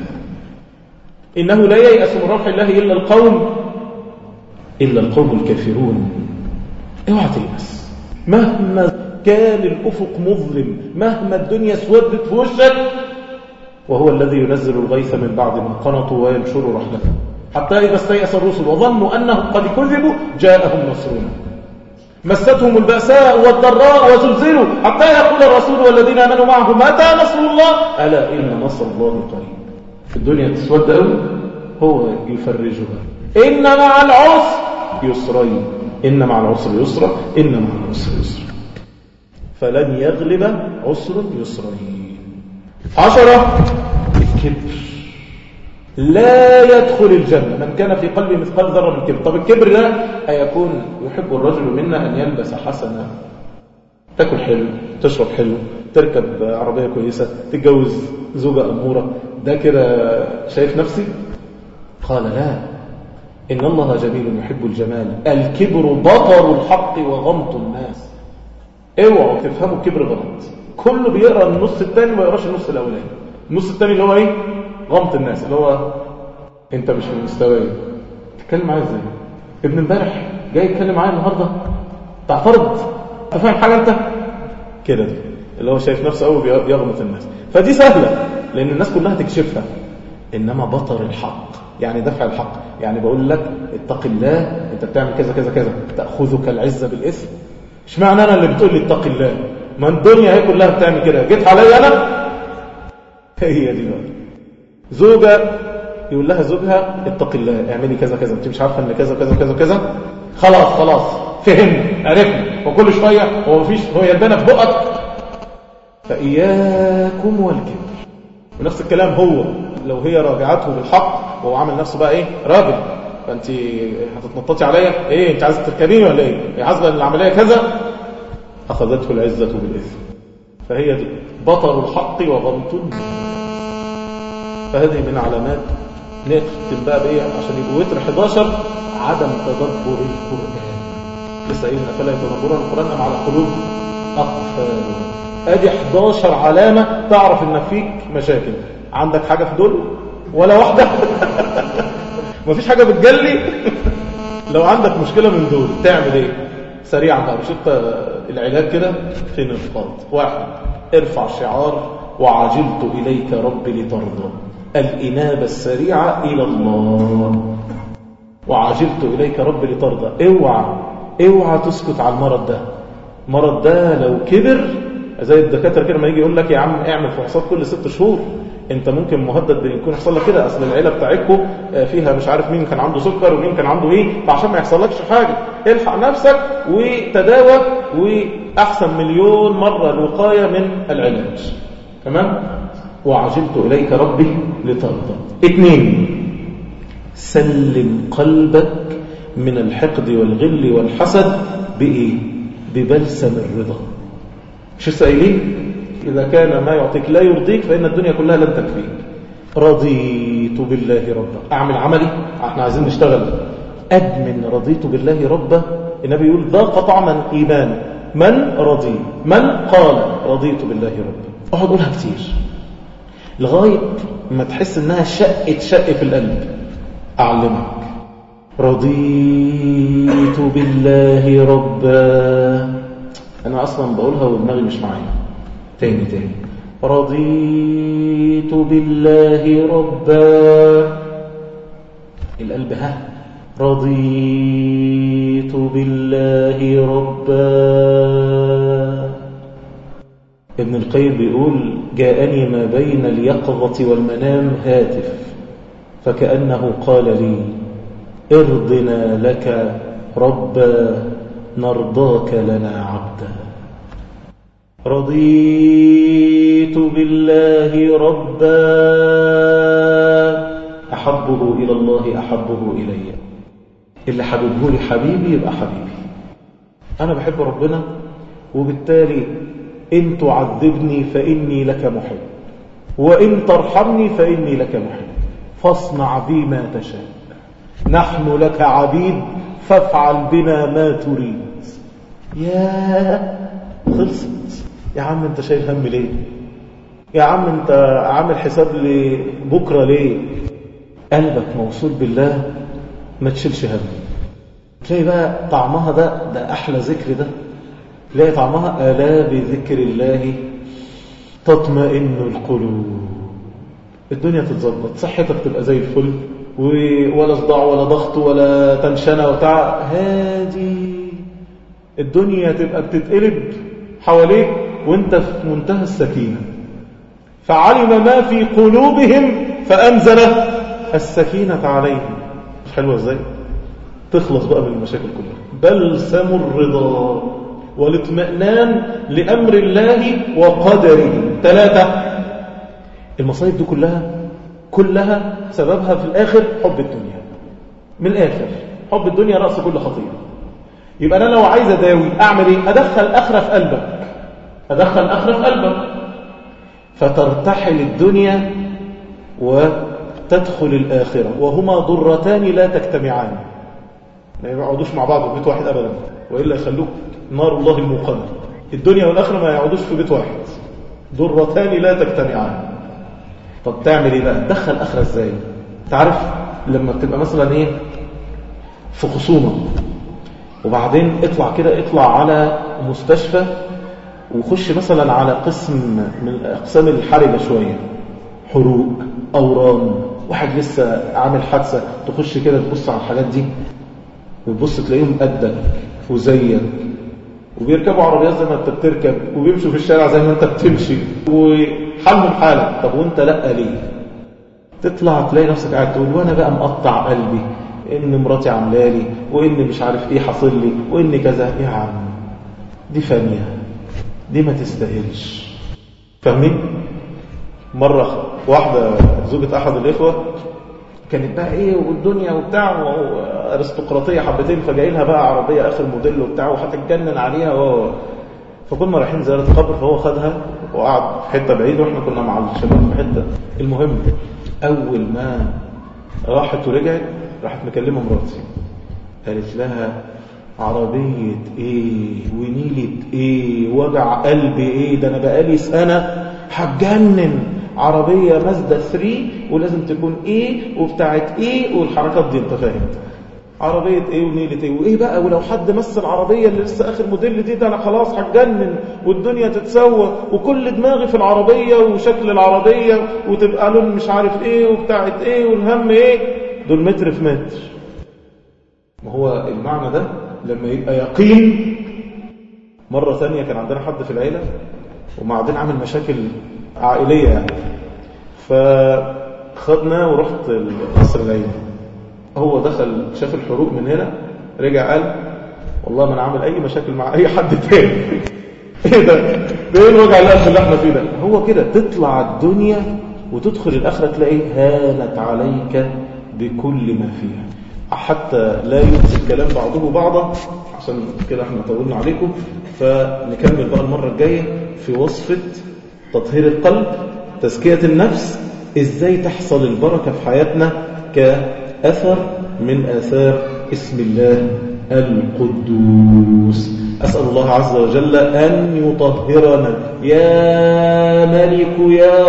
إنه لا ييأس من روح الله إلا القوم إلا القوم الكافرون. اوعى تيأس مهما كان الأفق مظلم، مهما الدنيا اسودت في وشك، وهو الذي ينزل الغيث من بعد ما قنطوا وينشر رحمته حتى إذا استيأس الرسل وظنوا أنهم قد كذبوا جاءهم نصرنا مستهم البأساء والضراء وزلزلوا حتى يقول الرسول والذين آمنوا معه متى نصر الله ألا إن نصر الله قريب. الدنيا تسود قوي هو يفرجها. إن مع العسر يسرين، إن مع العسر يسرا، إن مع العسر يسرا، فلن يغلب عسر يسرين. عشرة الكبر. لا يدخل الجنة من كان في قلبه مثقال ذرة من كبر. طب الكبر ده أيكون يحب الرجل منا أن يلبس حسنا، تأكل حلو، تشرب حلو، تركب عربية كويسة، تتجوز زوجة أمورة، ده كده شايف نفسي؟ قال لا، إن الله جميل يحب الجمال، الكبر بطر الحق وغمط الناس. اوعوا تفهموا الكبر غلط، كله بيقرأ النص الثاني ما يقراش النص الأولاني. النص الثاني اللي هو ايه؟ غمط الناس، اللي هو انت مش في مستواي. تتكلم معايا ازاي؟ ابن امبارح جاي يتكلم معايا النهارده تعترض، انت فاهم حاجه انت كده؟ دي اللي هو شايف نفسه قوي بيغمط الناس، فدي سهله لان الناس كلها تكشفها. انما بطر الحق يعني دفع الحق، يعني بقول لك اتق الله، انت بتعمل كذا كذا كذا، تاخذك العزه بالاثم. اشمعنى انا اللي بتقول لي اتق الله؟ ما الدنيا هي كلها بتعمل كده، جيت عليا انا؟ هي دي بقى زوجة يقول لها زوجها اتق الله، اعملي كذا كذا، انت مش عارفه ان كذا كذا كذا كذا، خلاص خلاص فهمنا عرفنا، وكل شويه هو مفيش، هو يلبنا في بقك. فإياكم والكبر. ونفس الكلام هو لو هي راجعته بالحق وهو عامل نفسه بقى ايه راجل، فانت هتتنططي عليا ايه؟ انت عايزه تركبيني ولا ايه؟ هي عايزه العمليه كذا، اخذته العزه بالاثم. فهي دي بطر الحق وغمط الناس. فهذه من علامات. نختم بقى بايه عشان يبقوا وتر حداشر، عدم تدبر القرآن. لسه قايلين افلا يتدبرون القرآن ام على قلوب اقفالها. ادي حداشر علامه تعرف ان فيك مشاكل. عندك حاجه في دول ولا واحده؟ مفيش حاجه بتجلي. لو عندك مشكله من دول تعمل ايه؟ سريعا بقى بشطه العلاج كده في نقاط. واحد، ارفع شعار وعجلت اليك ربي لترضى، الإنابة السريعة إلى الله. وعجلت إليك ربي لترضى. اوعى اوعى تسكت على المرض ده. المرض ده لو كبر زي الدكاترة كده ما يجي يقول لك يا عم اعمل فحوصات كل ست شهور، انت ممكن مهدد بان يكون يحصل لك كده، اصل العيله بتاعتكم فيها مش عارف مين كان عنده سكر ومين كان عنده ايه، فعشان ما يحصلكش حاجه الحق نفسك وتداوى، واحسن مليون مره الوقايه من العلاج. تمام؟ وعجلت إليك ربي لترضى. اثنين، سلم قلبك من الحقد والغل والحسد بإيه؟ ببلسم الرضا. مش سائلين إذا كان ما يعطيك لا يرضيك فإن الدنيا كلها لن تكفيك. رضيت بالله ربا، أعمل عملي، احنا عايزين نشتغل، أدمن رضيت بالله ربا. النبي يقول ذاق طعما الإيمان من رضي، من قال رضيت بالله ربا. اقعد قولها كتير لغاية ما تحس انها شقت شق في القلب. اعلمك رضيت بالله ربا، انا اصلا بقولها ودماغي مش معايا. تاني تاني رضيت بالله ربا، القلب ها رضيت بالله ربا. ابن القيم بيقول جاءني ما بين اليقظة والمنام هاتف فكأنه قال لي ارضنا لك ربا نرضاك لنا عبدا. رضيت بالله ربا، أحبه إلى الله أحبه إلي. اللي حبيبه لي حبيبي يبقى حبيبي. أنا بحب ربنا، وبالتالي إن تعذبني فإني لك محب، وإن ترحمني فإني لك محب، فاصنع بي ما تشاء، نحن لك عبيد فافعل بنا ما تريد. يا خلصت يا عم، انت شايل هم ليه؟ يا عم انت عامل حساب لبكرة ليه؟ قلبك موصول بالله ما تشيلش هم. تلاقي بقى طعمها ده ده أحلى ذكر ده. تلاقي طعمها ألا بذكر الله تطمئن القلوب. الدنيا تتظبط، صحتك تبقى زي الفل، ولا صداع ولا ضغط ولا تنشنة وتع هادي. الدنيا تبقى بتتقلب حواليك وانت في منتهى السكينة. فعلم ما في قلوبهم فأنزل السكينة عليهم. مش حلوة ازاي؟ تخلص بقى من المشاكل كلها. بلسم الرضا والاطمئنان لأمر الله وقدره. ثلاثة، المصايب دي كلها كلها سببها في الآخر حب الدنيا. من الآخر حب الدنيا رأس كل خطيئة. يبقى أنا لو عايز أداوي أعمل إيه؟ أدخل أخرة في قلبك، أدخل أخرة في قلبك فترتحل الدنيا وتدخل الآخرة، وهما ضرتان لا تجتمعان، ما يقعدوش مع بعض في بيت واحد أبدا، وإلا يخلوك نار الله الموقدة. الدنيا والآخرة ما يقعدوش في بيت واحد، ضرتان لا تجتمعان. طب تعمل إيه بقى؟ تدخل أخرة إزاي؟ تعرف لما بتبقى مثلا إيه في خصومة، وبعدين اطلع كده اطلع على مستشفى وخش مثلا على قسم من أقسام الحرجة شوية، حروق، أورام، واحد لسه عامل حادثة، تخش كده تبص على الحاجات دي وتبص تلاقيهم قدك وزيك، وبيركبوا عربيات زي ما انت بتركب، وبيمشوا في الشارع زي ما انت بتمشي، وحالهم حالك. طب وانت لأ ليه؟ تطلع تلاقي نفسك قاعد تقول وانا بقى مقطع قلبي ان مراتي عاملالي، وان مش عارف ايه حصل لي، وان كذا. يا عم دي فانية، دي ما تستاهلش. فاهمين؟ مرة واحدة زوجة احد الاخوة كانت بقى ايه والدنيا وبتاع ارستقراطية حبتين، فجاي لها بقى عربية اخر موديل وبتاع وهتتجنن عليها و... فكنا رايحين زيارة قبر، فهو خدها وقعد في حتة بعيد واحنا كنا مع الشباب في حتة. المهم اول ما راحت ورجعت راحت مكلمة مراتي، قالت لها عربية ايه ونيلة ايه وجع قلبي ايه، ده انا بقالي سنة هتجنن، عربية مازدا ثلاثة ولازم تكون ايه وبتاعت ايه والحركات دي، انت فاهم؟ عربية ايه ونيلة ايه وايه بقى، ولو حد مس العربية اللي لسه اخر موديل دي ده انا خلاص هتجنن والدنيا تتسوى، وكل دماغي في العربية وشكل العربية وتبقى لون مش عارف ايه وبتاعت ايه والهم ايه، دول متر في متر. ما هو المعنى ده لما يبقى يقين. مرة ثانية كان عندنا حد في العيلة وبعدين عامل مشاكل عائلية يعني، فخدنا ورحت القصر العيني. هو دخل شاف الحروق من هنا، رجع قال والله ما انا عامل اي مشاكل مع اي حد تاني. ايه ده؟ ده ايه الوجع القلب اللي احنا فيه ده؟ هو كده تطلع الدنيا وتدخل الاخره تلاقي هانت عليك بكل ما فيها، حتى لا ينسي الكلام بعضه بعضا. عشان كده احنا طولنا عليكم، فنكمل بقى المره الجايه في وصفه تطهير القلب، تزكيه النفس، ازاي تحصل البركه في حياتنا كأثر من آثار اسم الله القدوس. أسأل الله عز وجل أن يطهرنا. يا ملك يا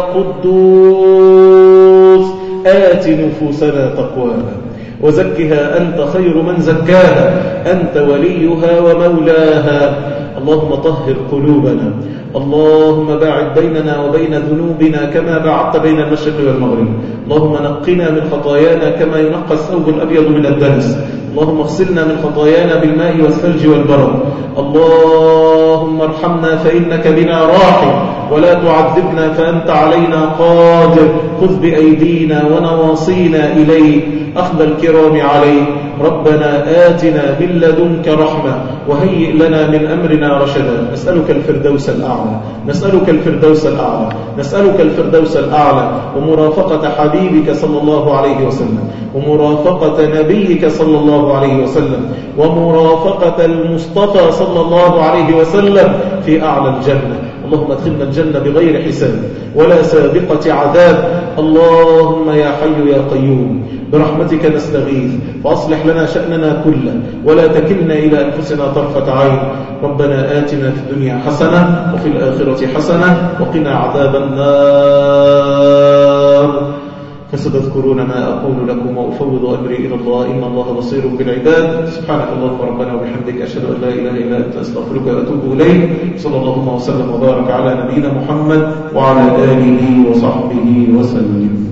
قدوس آت نفوسنا تقواها وزكها أنت خير من زكاها، أنت وليها ومولاها. اللهم طهر قلوبنا، اللهم باعد بيننا وبين ذنوبنا كما باعدت بين المشرق والمغرب. اللهم نقنا من خطايانا كما ينقى الثوب الأبيض من الدنس. اللهم اغسلنا من خطايانا بالماء والثلج والبرد. اللهم ارحمنا فإنك بنا راحم، ولا تعذبنا فأنت علينا قادر. خذ بأيدينا ونواصينا إليك أخذ الكرام عليك. ربنا آتنا من لدنك رحمة وهيئ لنا من أمرنا رشدا. نسألك الفردوس الأعلى، نسألك الفردوس الأعلى، نسألك الفردوس الأعلى، ومرافقة حبيبك صلى الله عليه وسلم، ومرافقة نبيك صلى الله عليه وسلم، ومرافقة المصطفى صلى الله عليه وسلم في أعلى الجنة. اللهم ادخلنا الجنة بغير حساب ولا سابقة عذاب. اللهم يا حي يا قيوم برحمتك نستغيث، فأصلح لنا شأننا كله ولا تكلنا إلى أنفسنا طرفة عين. ربنا آتنا في الدنيا حسنة وفي الآخرة حسنة وقنا عذاب النار. فستذكرون ما أقول لكم وأفوض أمري إلى الله، إن الله بصير بالعباد. سبحانك اللهم ربنا وبحمدك، أشهد أن لا إله إلا أنت، أستغفرك وأتوب إليك. صلى الله وسلم وبارك على نبينا محمد وعلى آله وصحبه وسلم.